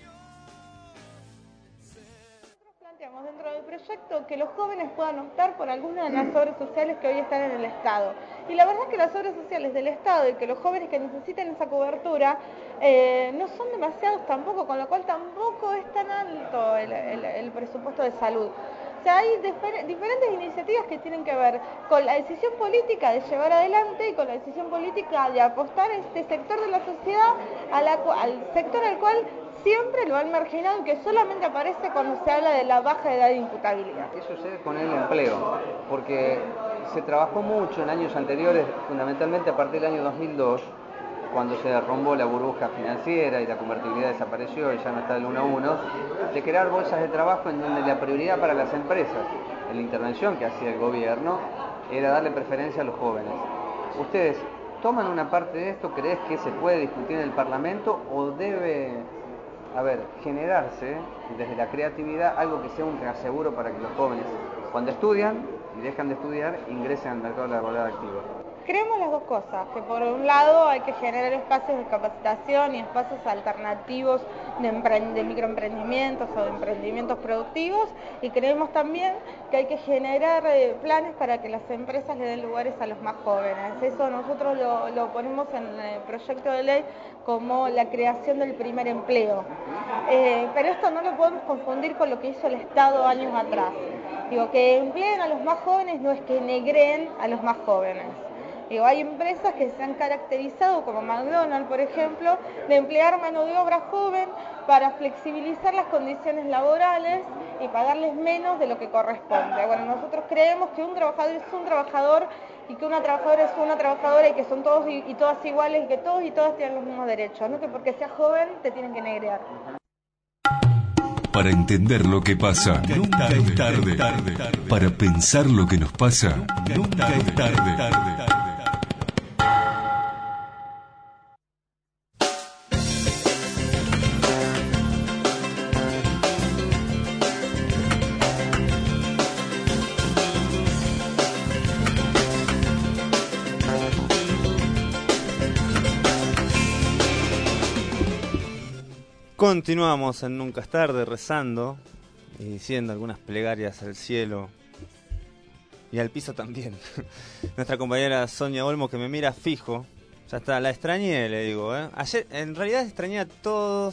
Que los jóvenes puedan optar por alguna de las obras sociales que hoy están en el Estado. Y la verdad es que las obras sociales del Estado y que los jóvenes que necesitan esa cobertura eh, no son demasiados tampoco, con lo cual tampoco es tan alto el, el, el presupuesto de salud. O sea, hay difer- diferentes iniciativas que tienen que ver con la decisión política de llevar adelante y con la decisión política de apostar a este sector de la sociedad, a la, al sector al cual siempre lo han marginado y que solamente aparece cuando se habla de la baja edad de imputabilidad. ¿Qué sucede con el empleo? Porque se trabajó mucho en años anteriores, fundamentalmente a partir del año dos mil dos, cuando se derrumbó la burbuja financiera y la convertibilidad desapareció y ya no está el uno a uno, de crear bolsas de trabajo en donde la prioridad para las empresas, en la intervención que hacía el gobierno, era darle preferencia a los jóvenes. ¿Ustedes toman una parte de esto? ¿Crees que se puede discutir en el Parlamento o debe, a ver, generarse desde la creatividad algo que sea un reaseguro para que los jóvenes, cuando estudian y dejan de estudiar, ingresen al mercado laboral activo? creemos las dos cosas, que por un lado hay que generar espacios de capacitación y espacios alternativos de, empre- de microemprendimientos o de emprendimientos productivos, y creemos también que hay que generar eh, planes para que las empresas le den lugares a los más jóvenes. Eso nosotros lo, lo ponemos en el proyecto de ley como la creación del primer empleo. Eh, pero esto no lo podemos confundir con lo que hizo el Estado años atrás. Digo, que empleen a los más jóvenes no es que negreen a los más jóvenes. Digo, hay empresas que se han caracterizado, como McDonald's, por ejemplo, de emplear mano de obra joven para flexibilizar las condiciones laborales y pagarles menos de lo que corresponde. Bueno, nosotros creemos que un trabajador es un trabajador y que una trabajadora es una trabajadora y que son todos y, y todas iguales y que todos y todas tienen los mismos derechos, no que porque seas joven te tienen que negrear. Para entender lo que pasa, nunca es tarde. Para pensar lo que nos pasa, nunca es tarde. Continuamos en Nunca es tarde rezando y diciendo algunas plegarias al cielo y al piso también. Nuestra compañera Sonia Olmo, que me mira fijo, ya está, la extrañé, le digo. ¿eh? Ayer, en realidad extrañé a todos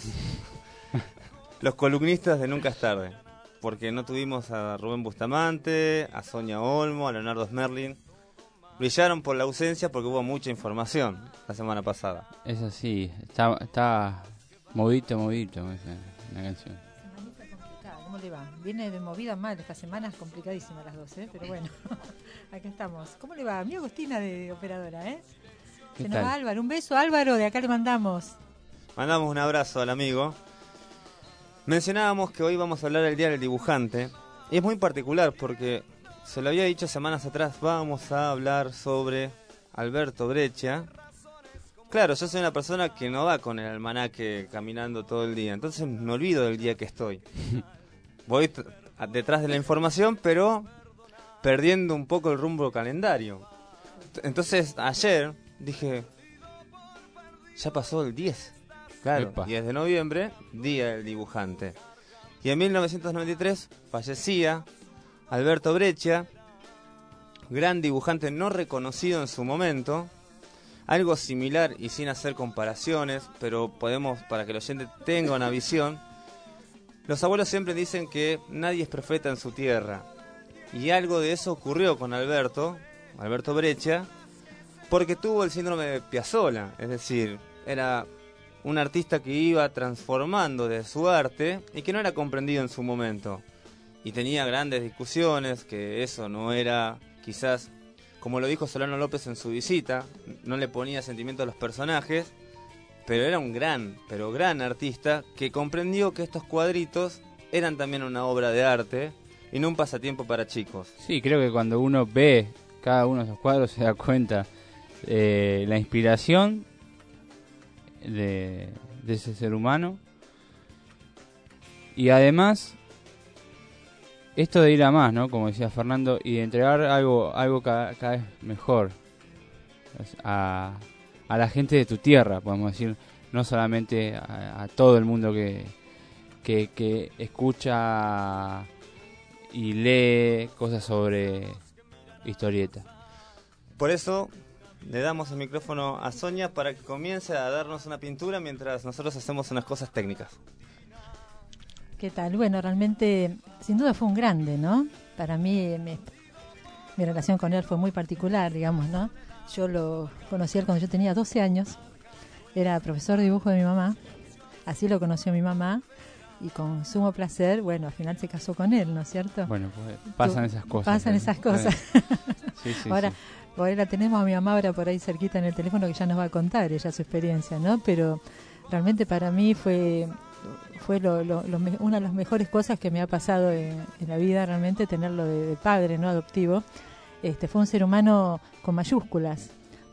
los columnistas de Nunca es tarde, porque no tuvimos a Rubén Bustamante, a Sonia Olmo, a Leonardo Smerlin. Brillaron por la ausencia porque hubo mucha información la semana pasada. Es así, está... está... Movidito, movidito, la canción. Semanita complicada, ¿cómo le va? Viene de movida mal estas semanas, complicadísimas las dos, ¿eh? Pero bueno, acá estamos. ¿Cómo le va? Mi Agustina de operadora, ¿eh? Se nos va Álvaro. Un beso, Álvaro, de acá le mandamos. Mandamos un abrazo al amigo. Mencionábamos que hoy vamos a hablar del Día del Dibujante. Y es muy particular porque, se lo había dicho semanas atrás, vamos a hablar sobre Alberto Breccia. Claro, yo soy una persona que no va con el almanaque caminando todo el día, entonces me olvido del día que estoy. Voy t- detrás de la información, pero perdiendo un poco el rumbo calendario. Entonces, ayer dije, ya pasó el diez. Claro, Epa. diez de noviembre, Día del Dibujante. Y en mil novecientos noventa y tres fallecía Alberto Breccia, gran dibujante no reconocido en su momento. Algo similar y sin hacer comparaciones, pero podemos, para que el oyente tenga una visión, los abuelos siempre dicen que nadie es profeta en su tierra. Y algo de eso ocurrió con Alberto, Alberto Breccia, porque tuvo el síndrome de Piazzolla, es decir, era un artista que iba transformando de su arte y que no era comprendido en su momento. Y tenía grandes discusiones, que eso no era quizás... Como lo dijo Solano López en su visita, no le ponía sentimiento a los personajes, pero era un gran, pero gran artista que comprendió que estos cuadritos eran también una obra de arte y no un pasatiempo para chicos. Sí, creo que cuando uno ve cada uno de esos cuadros se da cuenta de eh, la inspiración de, de ese ser humano. Y además... esto de ir a más, ¿no? Como decía Fernando, y de entregar algo algo cada, cada vez mejor a, a la gente de tu tierra, podemos decir, no solamente a, a todo el mundo que, que, que escucha y lee cosas sobre historieta. Por eso le damos el micrófono a Sonia para que comience a darnos una pintura mientras nosotros hacemos unas cosas técnicas. ¿Qué tal? Bueno, realmente, sin duda fue un grande, ¿no? Para mí, mi, mi relación con él fue muy particular, digamos, ¿no? Yo lo conocí a él cuando yo tenía doce años, era profesor de dibujo de mi mamá, así lo conoció mi mamá, y con sumo placer, bueno, al final se casó con él, ¿no es cierto? Bueno, pues pasan Tú, esas cosas. Pasan ¿eh? esas cosas. Sí, sí, ahora, sí. ahora la tenemos a mi mamá ahora por ahí cerquita en el teléfono que ya nos va a contar ella su experiencia, ¿no? Pero realmente para mí fue... fue lo, lo, lo, una de las mejores cosas que me ha pasado en, en la vida, realmente tenerlo de, de padre, no adoptivo. Este fue un ser humano con mayúsculas,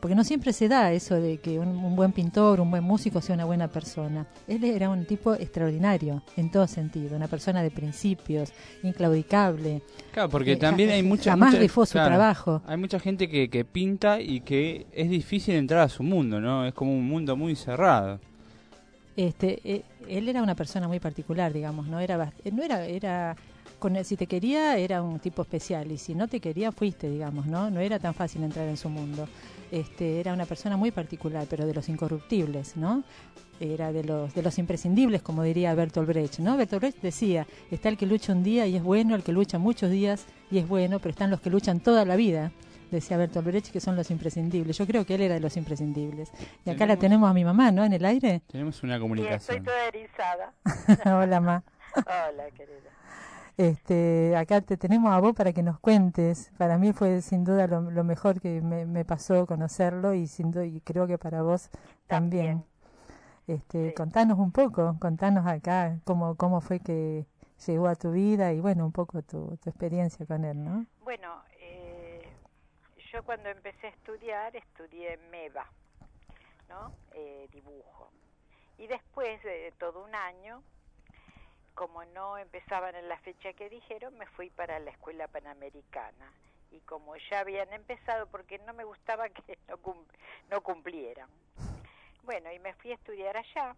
porque no siempre se da eso de que un, un buen pintor, un buen músico sea una buena persona. Él era un tipo extraordinario en todo sentido, una persona de principios, inclaudicable. Claro, porque eh, también hay mucha jamás mucha, rifó su claro, trabajo. Hay mucha gente que, que pinta y que es difícil entrar a su mundo, ¿no? Es como un mundo muy cerrado. Este, eh, él era una persona muy particular, digamos, no era, bast- no era, era con él, si te quería era un tipo especial y si no te quería fuiste, digamos, no, no era tan fácil entrar en su mundo. Este, era una persona muy particular, pero de los incorruptibles, ¿no? Era de los de los imprescindibles, como diría Bertolt Brecht, ¿no? Bertolt Brecht decía, está el que lucha un día y es bueno, el que lucha muchos días y es bueno, pero están los que luchan toda la vida. Decía Bertolt Brecht, que son los imprescindibles. Yo creo que él era de los imprescindibles. Y acá la tenemos a mi mamá, ¿no? En el aire. Tenemos una Sí, comunicación. estoy toda erizada. Hola, ma. Hola, querida. Este, acá te tenemos a vos para que nos cuentes. Para mí fue sin duda lo, lo mejor que me, me pasó conocerlo y, sin duda, y creo que para vos también. Este, sí. Contanos un poco, contanos acá cómo, cómo fue que llegó a tu vida y bueno, un poco tu, tu experiencia con él, ¿no? Bueno, eh, yo cuando empecé a estudiar, estudié MEVA, ¿no? Eh, dibujo. Y después de todo un año, como no empezaban en la fecha que dijeron, me fui para la Escuela Panamericana. Y como ya habían empezado, porque no me gustaba que no, cum no cumplieran. Bueno, y me fui a estudiar allá.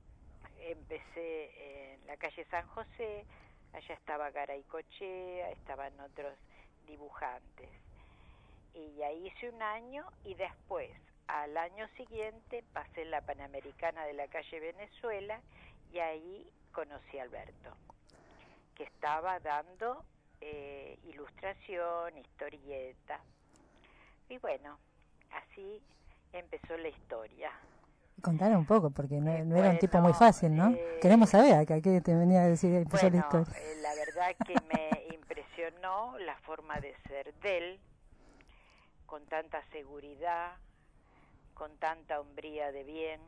Empecé en la calle San José, allá estaba Garay Cochea, estaban otros dibujantes. Y ahí hice un año y después, al año siguiente, pasé en la Panamericana de la calle Venezuela y ahí conocí a Alberto, que estaba dando eh, ilustración, historieta. Y bueno, así empezó la historia. Contanos un poco, porque no, Eh, no era un bueno, tipo muy fácil, ¿no? eh, Queremos saber acá, ¿qué te venía a decir? Empezó Bueno, la historia. eh, la verdad que me impresionó la forma de ser de él, con tanta seguridad, con tanta hombría de bien,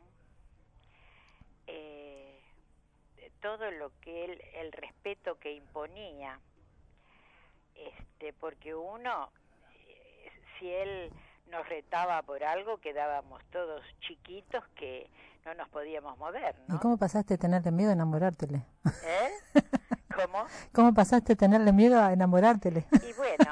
eh, todo lo que él, el respeto que imponía, este, porque uno, eh, si él nos retaba por algo, quedábamos todos chiquitos que no nos podíamos mover, ¿no? ¿Y cómo pasaste de tenerle miedo a enamorártele? ¿Eh? ¿Cómo? ¿Cómo pasaste de tenerle miedo a enamorártele? Y bueno,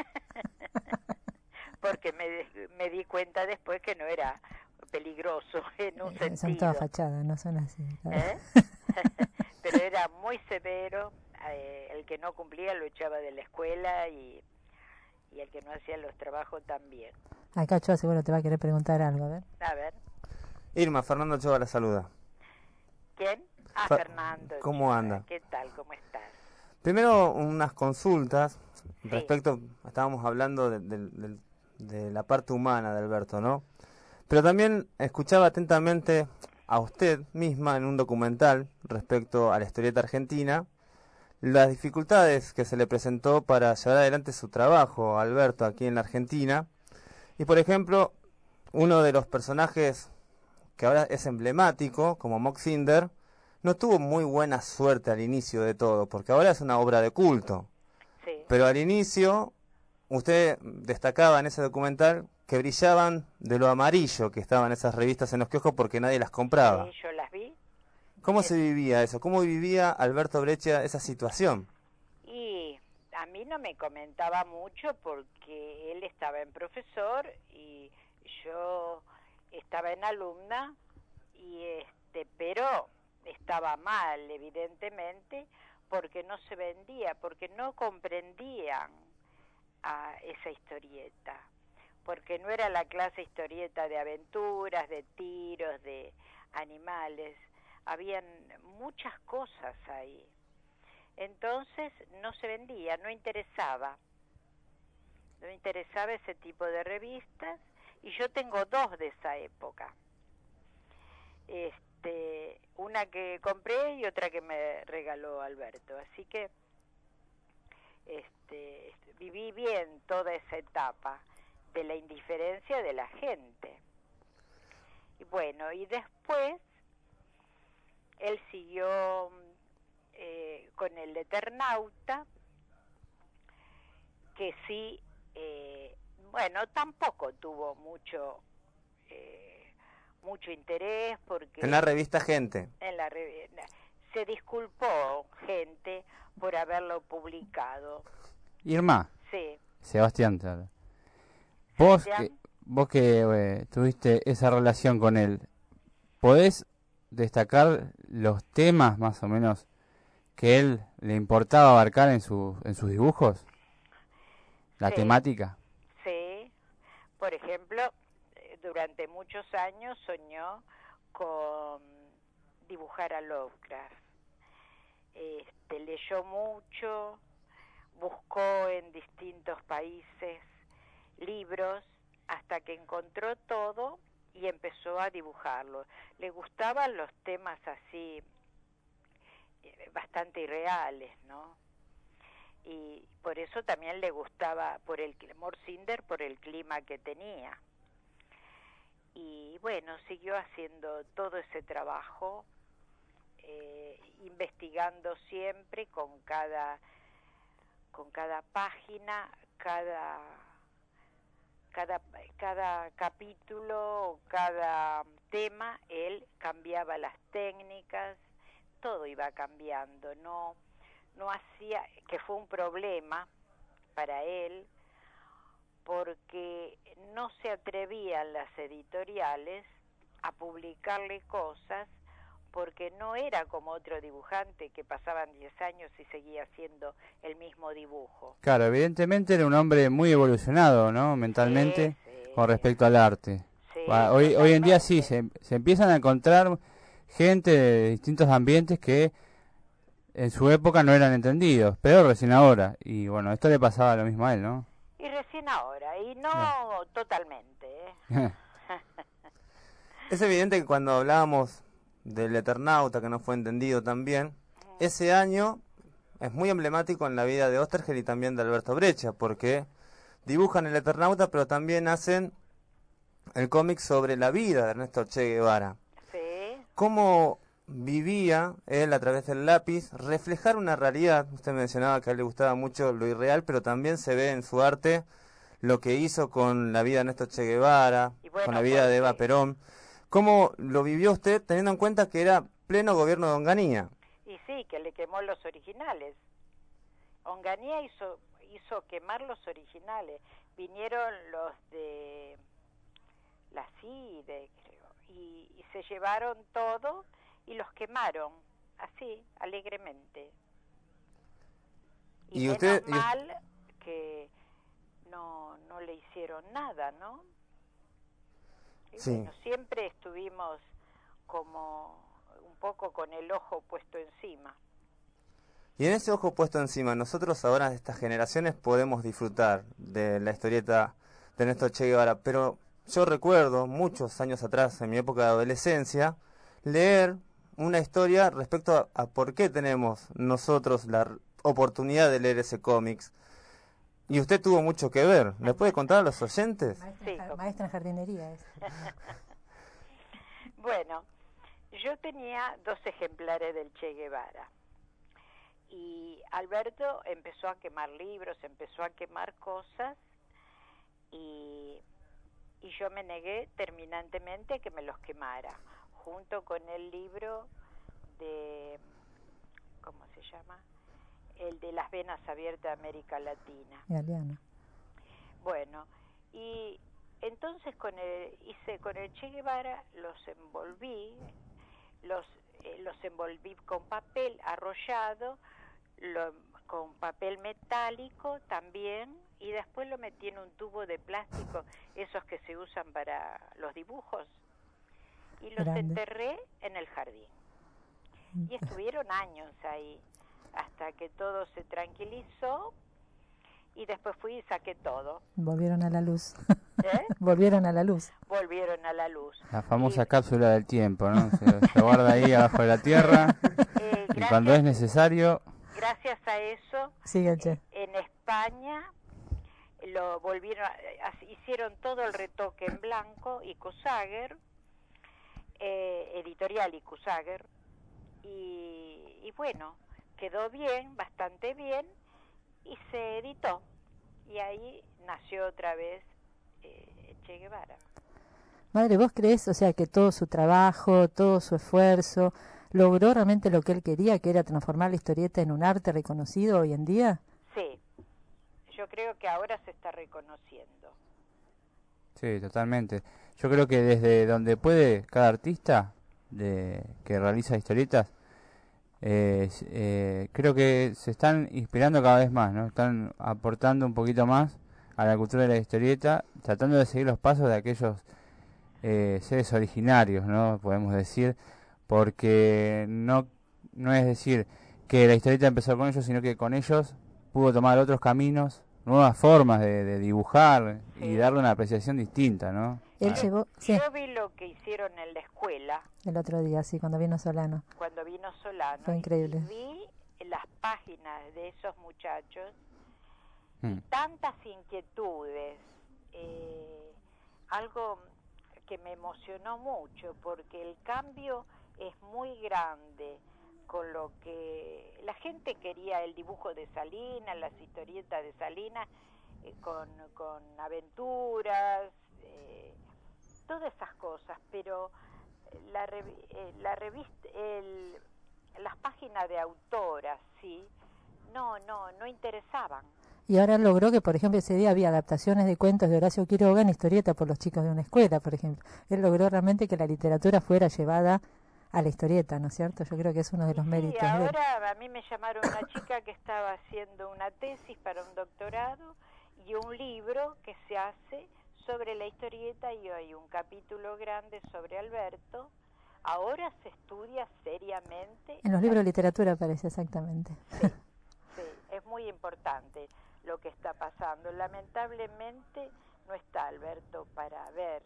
porque me, me di cuenta después que no era peligroso en un sentido. Son todas fachadas, no son así. Claro. ¿Eh? Pero era muy severo, eh, el que no cumplía lo echaba de la escuela y, y el que no hacía los trabajos también. Acá Choa seguro te va a querer preguntar algo, a ver. A ver. Irma, Fernando Choa la saluda. ¿Quién? Ah, Fa Fernando. ¿Cómo Choa. anda? ¿Qué tal? ¿Cómo estás? Primero, unas consultas Sí. respecto, estábamos hablando de, de, de, de la parte humana de Alberto, ¿no? Pero también escuchaba atentamente a usted misma en un documental respecto a la historieta argentina, las dificultades que se le presentó para llevar adelante su trabajo a Alberto aquí en la Argentina. Y por ejemplo, uno de los personajes que ahora es emblemático, como Mock Cinder, no tuvo muy buena suerte al inicio de todo, porque ahora es una obra de culto. Sí. Pero al inicio, usted destacaba en ese documental que brillaban de lo amarillo que estaban esas revistas en los kioscos porque nadie las compraba. Sí, yo las vi. ¿Cómo se vivía eso? ¿Cómo vivía Alberto Breccia esa situación? Y a mí no me comentaba mucho porque él estaba en profesor y yo estaba en alumna, y este, pero estaba mal, evidentemente, porque no se vendía, porque no comprendían a esa historieta, porque no era la clase historieta de aventuras, de tiros, de animales, habían muchas cosas ahí. Entonces no se vendía, no interesaba, no interesaba ese tipo de revistas, y yo tengo dos de esa época. Este, una que compré y otra que me regaló Alberto, así que este, viví bien toda esa etapa de la indiferencia de la gente. Y bueno, y después él siguió eh, con el Eternauta, que sí, eh, bueno, tampoco tuvo mucho eh, mucho interés porque... En la revista Gente. En la revista. Se disculpó Gente por haberlo publicado. Irma. Sí. Sebastián. te habla. Vos Sebastián. que, vos que eh, tuviste esa relación con él, ¿podés destacar los temas más o menos que él le importaba abarcar en, su, en sus dibujos? ¿La Sí. temática? Sí. Por ejemplo, eh, durante muchos años soñó con dibujar a Lovecraft. Este, leyó mucho, buscó en distintos países libros hasta que encontró todo y empezó a dibujarlo. Le gustaban los temas así eh, bastante irreales, ¿no? Y por eso también le gustaba por el Morcinder, por el clima que tenía. Y bueno, siguió haciendo todo ese trabajo, eh, investigando siempre con cada con cada página, cada cada cada capítulo, cada tema, él cambiaba las técnicas, todo iba cambiando, no no hacía, que fue un problema para él, porque no se atrevían las editoriales a publicarle cosas, porque no era como otro dibujante que pasaban diez años y seguía haciendo el mismo dibujo. Claro, evidentemente era un hombre muy evolucionado, ¿no? Mentalmente, Sí, sí. con respecto al arte. Sí, Ah, hoy, hoy en día sí, se, se empiezan a encontrar gente de distintos ambientes que en su época no eran entendidos, pero recién ahora. Y bueno, esto le pasaba lo mismo a él, ¿no? Y recién ahora, y no totalmente, ¿eh? Es evidente que cuando hablábamos del Eternauta, que no fue entendido también, ese año es muy emblemático en la vida de Oesterheld y también de Alberto Breccia, porque dibujan el Eternauta, pero también hacen el cómic sobre la vida de Ernesto Che Guevara. Sí. ¿Cómo vivía él a través del lápiz reflejar una realidad? Usted mencionaba que a él le gustaba mucho lo irreal, pero también se ve en su arte lo que hizo con la vida de Ernesto Che Guevara, bueno, con la vida de Eva Perón. ¿Cómo lo vivió usted teniendo en cuenta que era pleno gobierno de Onganía? Y sí, que le quemó los originales. Onganía hizo, hizo quemar los originales. Vinieron los de la CIDE, creo, y, y se llevaron todo y los quemaron, así, alegremente. Y, Y menos usted- y- mal que no, no le hicieron nada, ¿no? Y Sí. bueno, siempre estuvimos como un poco con el ojo puesto encima. Y en ese ojo puesto encima, nosotros ahora de estas generaciones podemos disfrutar de la historieta de Ernesto Che Guevara, pero yo recuerdo muchos años atrás, en mi época de adolescencia, leer una historia respecto a, a por qué tenemos nosotros la r- oportunidad de leer ese cómics. Y usted tuvo mucho que ver. ¿Le puede contar a los oyentes? Maestra, en jar- maestra en jardinería es. Bueno, yo tenía dos ejemplares del Che Guevara y Alberto empezó a quemar libros, empezó a quemar cosas y, y yo me negué terminantemente a que me los quemara, junto con el libro de, ¿cómo se llama? El de las venas abiertas de América Latina. Galeano. Bueno, y entonces con el, hice con el Che Guevara, los envolví, los, eh, los envolví con papel arrollado, lo, con papel metálico también, y después lo metí en un tubo de plástico, esos que se usan para los dibujos, y los Grande. enterré en el jardín. Y estuvieron años ahí, hasta que todo se tranquilizó, y después fui y saqué todo. Volvieron a la luz. ¿Eh? Volvieron a la luz. Volvieron a la luz. La famosa cápsula del tiempo, ¿no? Se, se guarda ahí abajo de la tierra Eh, y cuando es necesario... Gracias a eso, Sigue el Che. en España lo volvieron, a- a- hicieron todo el retoque en blanco, y Kusager, eh, editorial y Kusager, y, y bueno, quedó bien, bastante bien, y se editó, y ahí nació otra vez eh, Che Guevara. Madre, ¿vos crees, o sea, que todo su trabajo, todo su esfuerzo, logró realmente lo que él quería, que era transformar la historieta en un arte reconocido hoy en día? Sí, yo creo que ahora se está reconociendo. Sí, totalmente. Yo creo que desde donde puede cada artista de que realiza historietas, eh, eh, creo que se están inspirando cada vez más, ¿no? Están aportando un poquito más a la cultura de la historieta, tratando de seguir los pasos de aquellos eh, seres originarios, ¿no? Podemos decir, porque no, no es decir que la historieta empezó con ellos, sino que con ellos pudo tomar otros caminos, nuevas formas de, de dibujar sí. y darle una apreciación distinta, ¿no? Él yo, llevó, sí. yo vi lo que hicieron en la escuela. El otro día, sí, cuando vino Solano. Cuando vino Solano. Fue increíble. Y vi las páginas de esos muchachos, mm. tantas inquietudes, eh, algo que me emocionó mucho, porque el cambio es muy grande con lo que la gente quería, el dibujo de Salinas, las historietas de Salinas, eh, con, con aventuras, eh, todas esas cosas, pero la, revi eh, la revista, el, las páginas de autoras, sí, no, no, no interesaban. Y ahora logró que, por ejemplo, ese día había adaptaciones de cuentos de Horacio Quiroga en historieta por los chicos de una escuela, por ejemplo. Él logró realmente que la literatura fuera llevada a la historieta, ¿no es cierto? Yo creo que es uno de los sí, méritos. Ahora a mí me llamaron una chica que estaba haciendo una tesis para un doctorado y un libro que se hace sobre la historieta y hay un capítulo grande sobre Alberto. Ahora se estudia seriamente. En los libros de literatura aparece exactamente. Sí, sí, es muy importante lo que está pasando. Lamentablemente no está Alberto para ver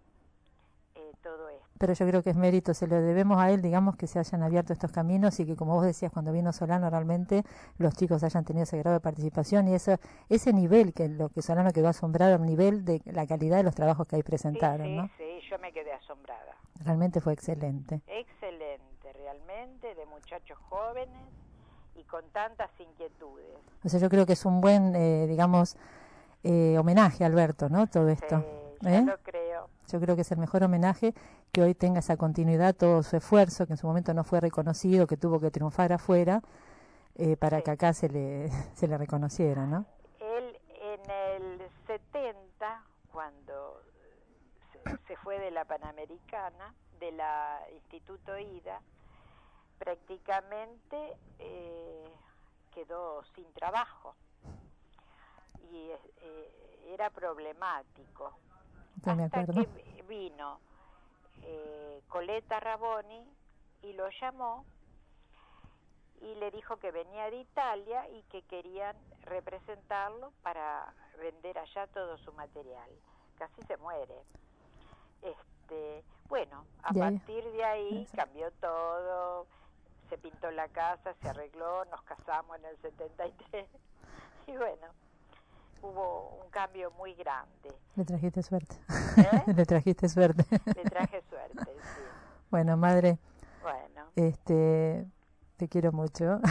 eh, todo esto. Pero yo creo que es mérito, se lo debemos a él, digamos, que se hayan abierto estos caminos y que, como vos decías, cuando vino Solano, realmente los chicos hayan tenido ese grado de participación y eso, ese nivel, que lo que Solano quedó asombrado, el nivel de la calidad de los trabajos que ahí presentaron, sí, sí, ¿no? Sí, yo me quedé asombrada. Realmente fue excelente. Excelente, realmente, de muchachos jóvenes y con tantas inquietudes. O sea, yo creo que es un buen, eh, digamos, eh, homenaje a Alberto, ¿no? Todo esto. Sí, ¿Eh? yo lo creo. Yo creo que es el mejor homenaje, que hoy tenga esa continuidad, todo su esfuerzo, que en su momento no fue reconocido, que tuvo que triunfar afuera, eh, para sí. que acá se le, se le reconociera, ¿no? Él en el setenta, cuando se, se fue de la Panamericana, de la Instituto IDA, prácticamente eh, quedó sin trabajo y eh, era problemático. Yo me hasta acuerdo. que vino eh, Coletta Raboni y lo llamó y le dijo que venía de Italia y que querían representarlo para vender allá todo su material. Casi se muere. Este, bueno, a de partir de ahí cambió todo, se pintó la casa, se arregló, nos casamos en el setenta y tres y bueno, hubo un cambio muy grande. Le trajiste suerte. ¿Eh? Le trajiste suerte. Le traje suerte, sí. Bueno, madre. Bueno. Este, te quiero mucho.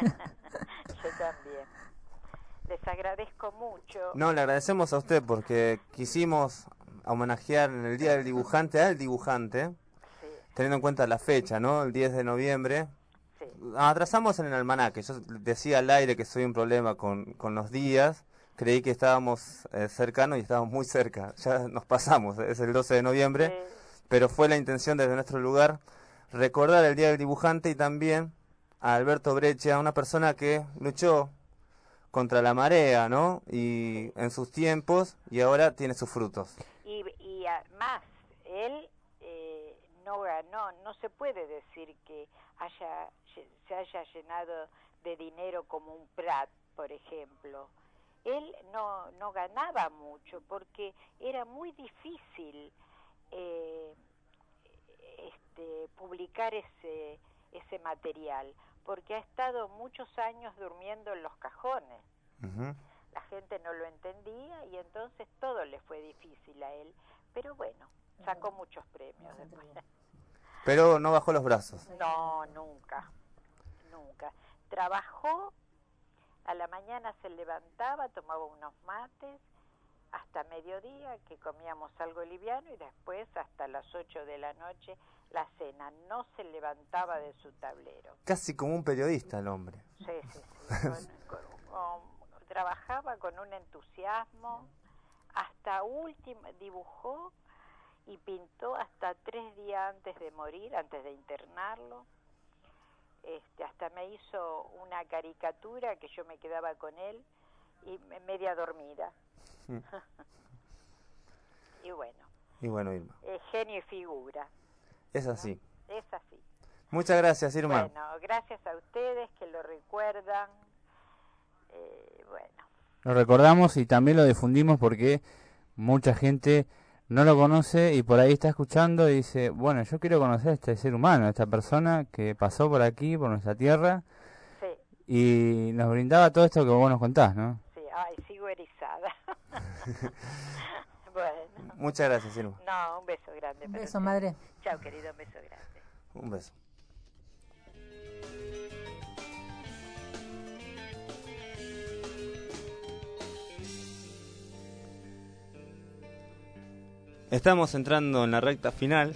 Yo también. Les agradezco mucho. No, le agradecemos a usted porque quisimos homenajear en el Día del Dibujante al dibujante, sí. teniendo en cuenta la fecha, ¿no? El diez de noviembre. Sí. Atrasamos en el almanaque. Yo decía al aire que soy un problema con, con los días. Creí que estábamos eh, cercanos y estábamos muy cerca. Ya nos pasamos, es el doce de noviembre. Sí. Pero fue la intención desde nuestro lugar recordar el Día del Dibujante y también a Alberto Breccia, una persona que luchó contra la marea, ¿no? Y en sus tiempos, y ahora tiene sus frutos. Y, y además, él eh, no ganó, no se puede decir que haya se haya llenado de dinero como un Prat, por ejemplo. Él no, no ganaba mucho porque era muy difícil eh, este, publicar ese, ese material, porque ha estado muchos años durmiendo en los cajones. Uh-huh. La gente no lo entendía y entonces todo le fue difícil a él, pero bueno, sacó muchos premios después. Pero no bajó los brazos. No, nunca, nunca. Trabajó, a la mañana se levantaba, tomaba unos mates, hasta mediodía, que comíamos algo liviano, y después hasta las ocho de la noche la cena. No se levantaba de su tablero. Casi como un periodista el hombre. Sí, sí, sí. Con, con, con, trabajaba con un entusiasmo, hasta último, dibujó y pintó hasta tres días antes de morir, antes de internarlo. Este, hasta me hizo una caricatura que yo me quedaba con él y media dormida. Mm. Y bueno. Y bueno, Irma. Eh, genio y figura. Es así. ¿No? Es así. Muchas gracias, Irma. Bueno, gracias a ustedes que lo recuerdan. Eh, bueno. Lo recordamos y también lo difundimos porque mucha gente no lo conoce y por ahí está escuchando y dice, bueno, yo quiero conocer a este ser humano, a esta persona que pasó por aquí, por nuestra tierra, sí. Y nos brindaba todo esto que vos nos contás, ¿no? Sí, ay, sigo erizada. Bueno. Muchas gracias, Irma. No, un beso grande. Un beso, madre. Chao, querido, un beso grande. Un beso. Estamos entrando en la recta final.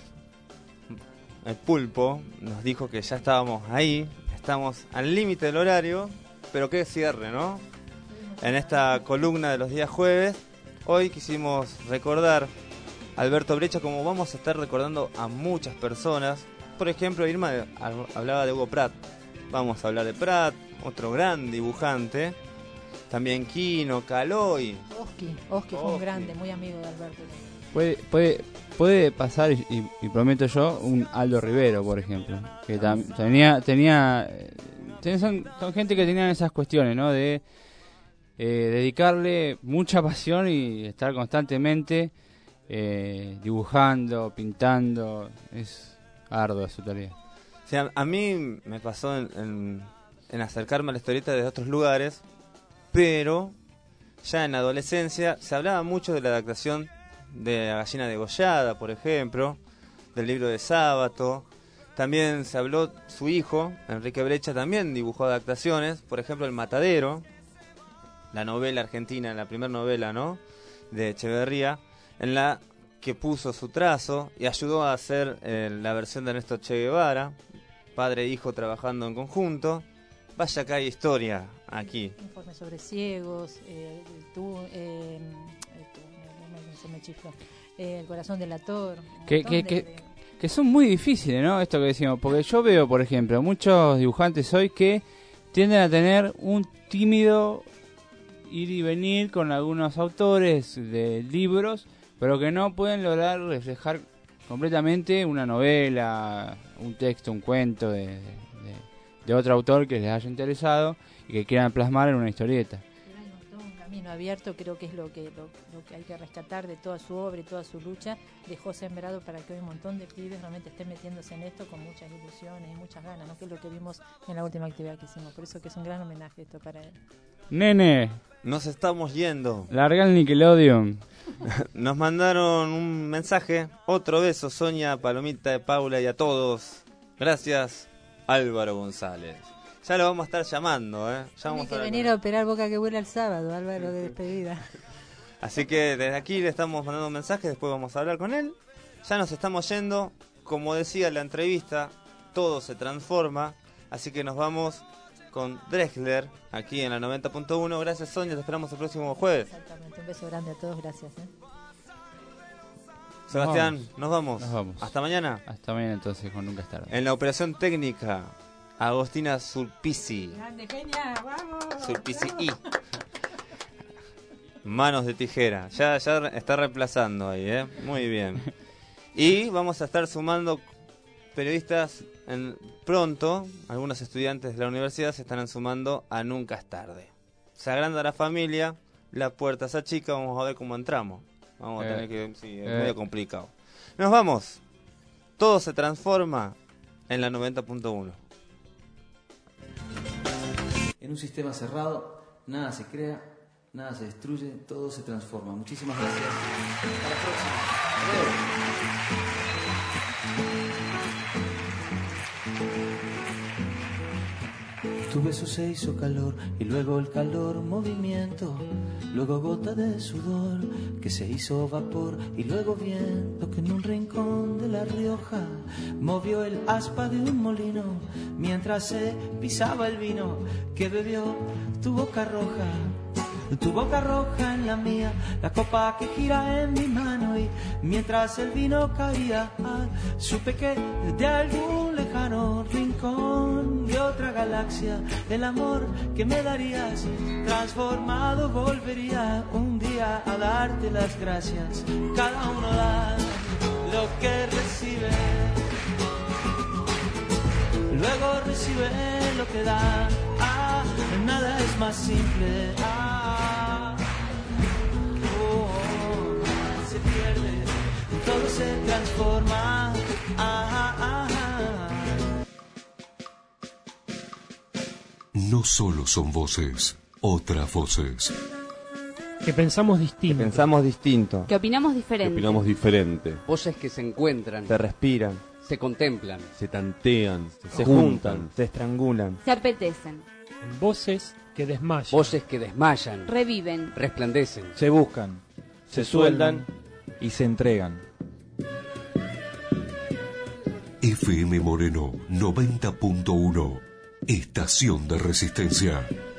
El Pulpo nos dijo que ya estábamos ahí, estamos al límite del horario, pero qué cierre, ¿no? En esta columna de los días jueves, hoy quisimos recordar a Alberto Brecha, como vamos a estar recordando a muchas personas. Por ejemplo, Irma hablaba de Hugo Pratt, vamos a hablar de Pratt, otro gran dibujante. También Quino, Caloi. Oski, Oski fue un grande, muy amigo de Alberto. Puede, puede, puede pasar, y, y prometo yo, un Aldo Rivero, por ejemplo, que tam, tenía, tenía, ten, son, son gente que tenían esas cuestiones, ¿no? De eh, dedicarle mucha pasión y estar constantemente eh, dibujando, pintando, es ardua su tarea. O sea, a mí me pasó en, en, en acercarme a la historieta de otros lugares, pero ya en la adolescencia se hablaba mucho de la adaptación de La gallina degollada, por ejemplo, del libro de Sábato. También se habló, su hijo, Enrique Brecha, también dibujó adaptaciones, por ejemplo, El Matadero, la novela argentina, la primera novela, ¿no?, de Echeverría, en la que puso su trazo y ayudó a hacer eh, la versión de Ernesto Che Guevara, padre e hijo trabajando en conjunto. Vaya que hay historia aquí. Informe sobre ciegos, eh, tú, eh, se me chifló, eh, El corazón del ator. Que, que, de, que, de... que son muy difíciles, ¿no? Esto que decimos, porque yo veo, por ejemplo, muchos dibujantes hoy que tienden a tener un tímido ir y venir con algunos autores de libros, pero que no pueden lograr reflejar completamente una novela, un texto, un cuento de, de, de otro autor que les haya interesado y que quieran plasmar en una historieta. Camino abierto, creo que es lo que lo, lo que hay que rescatar de toda su obra y toda su lucha. Dejó sembrado para que hoy un montón de pibes realmente estén metiéndose en esto con muchas ilusiones y muchas ganas, ¿no? Que es lo que vimos en la última actividad que hicimos. Por eso que es un gran homenaje esto para él. Nene, nos estamos yendo. Larga el Nickelodeon. Nos mandaron un mensaje. Otro beso, Sonia, Palomita, de Paula y a todos. Gracias, Álvaro González. Ya lo vamos a estar llamando, ¿eh? Ya vamos Tiene que a venir a operar boca que vuela el sábado, Álvaro, de despedida. Así que desde aquí le estamos mandando un mensaje, después vamos a hablar con él. Ya nos estamos yendo. Como decía la entrevista, todo se transforma. Así que nos vamos con Drexler, aquí en la noventa punto uno. Gracias, Sonia, te esperamos el próximo jueves. Exactamente, un beso grande a todos, gracias. ¿eh? Sebastián, nos vamos. Nos vamos. Hasta mañana. Hasta mañana entonces, con Nunca es tarde. En la operación técnica, Agostina Sulpici. Grande, genia, vamos. Sulpici I. Manos de tijera. Ya, ya está reemplazando ahí, ¿eh? Muy bien. Y vamos a estar sumando periodistas en, pronto. Algunos estudiantes de la universidad se estarán sumando a Nunca es tarde. Se agranda la familia, la puerta se achica, vamos a ver cómo entramos. Vamos a eh, tener que... Sí, es eh. medio complicado. Nos vamos. Todo se transforma en la noventa punto uno. En un sistema cerrado, nada se crea, nada se destruye, todo se transforma. Muchísimas gracias. Hasta la próxima. Tu beso se hizo calor y luego el calor movimiento, luego gota de sudor que se hizo vapor y luego viento que en un rincón de La Rioja movió el aspa de un molino mientras se pisaba el vino que bebió tu boca roja. Tu boca roja en la mía, la copa que gira en mi mano y mientras el vino caía, ah, supe que de algún lejano rincón de otra galaxia el amor que me darías transformado volvería un día a darte las gracias. Cada uno da lo que recibe, luego recibe lo que da. Ah, nada es más simple. Ah, oh, oh, se pierde, todo se transforma. Ah, ah, ah. No solo son voces, otras voces. Que pensamos distinto. Que pensamos distinto. Que opinamos diferente. Que opinamos diferente. Voces que se encuentran, Se respiran, se contemplan, Se tantean, se juntan, se estrangulan. Se apetecen. Voces que desmayan. voces que desmayan, Reviven. resplandecen. Se buscan, se sueldan y se entregan. F M Moreno noventa punto uno. Estación de Resistencia.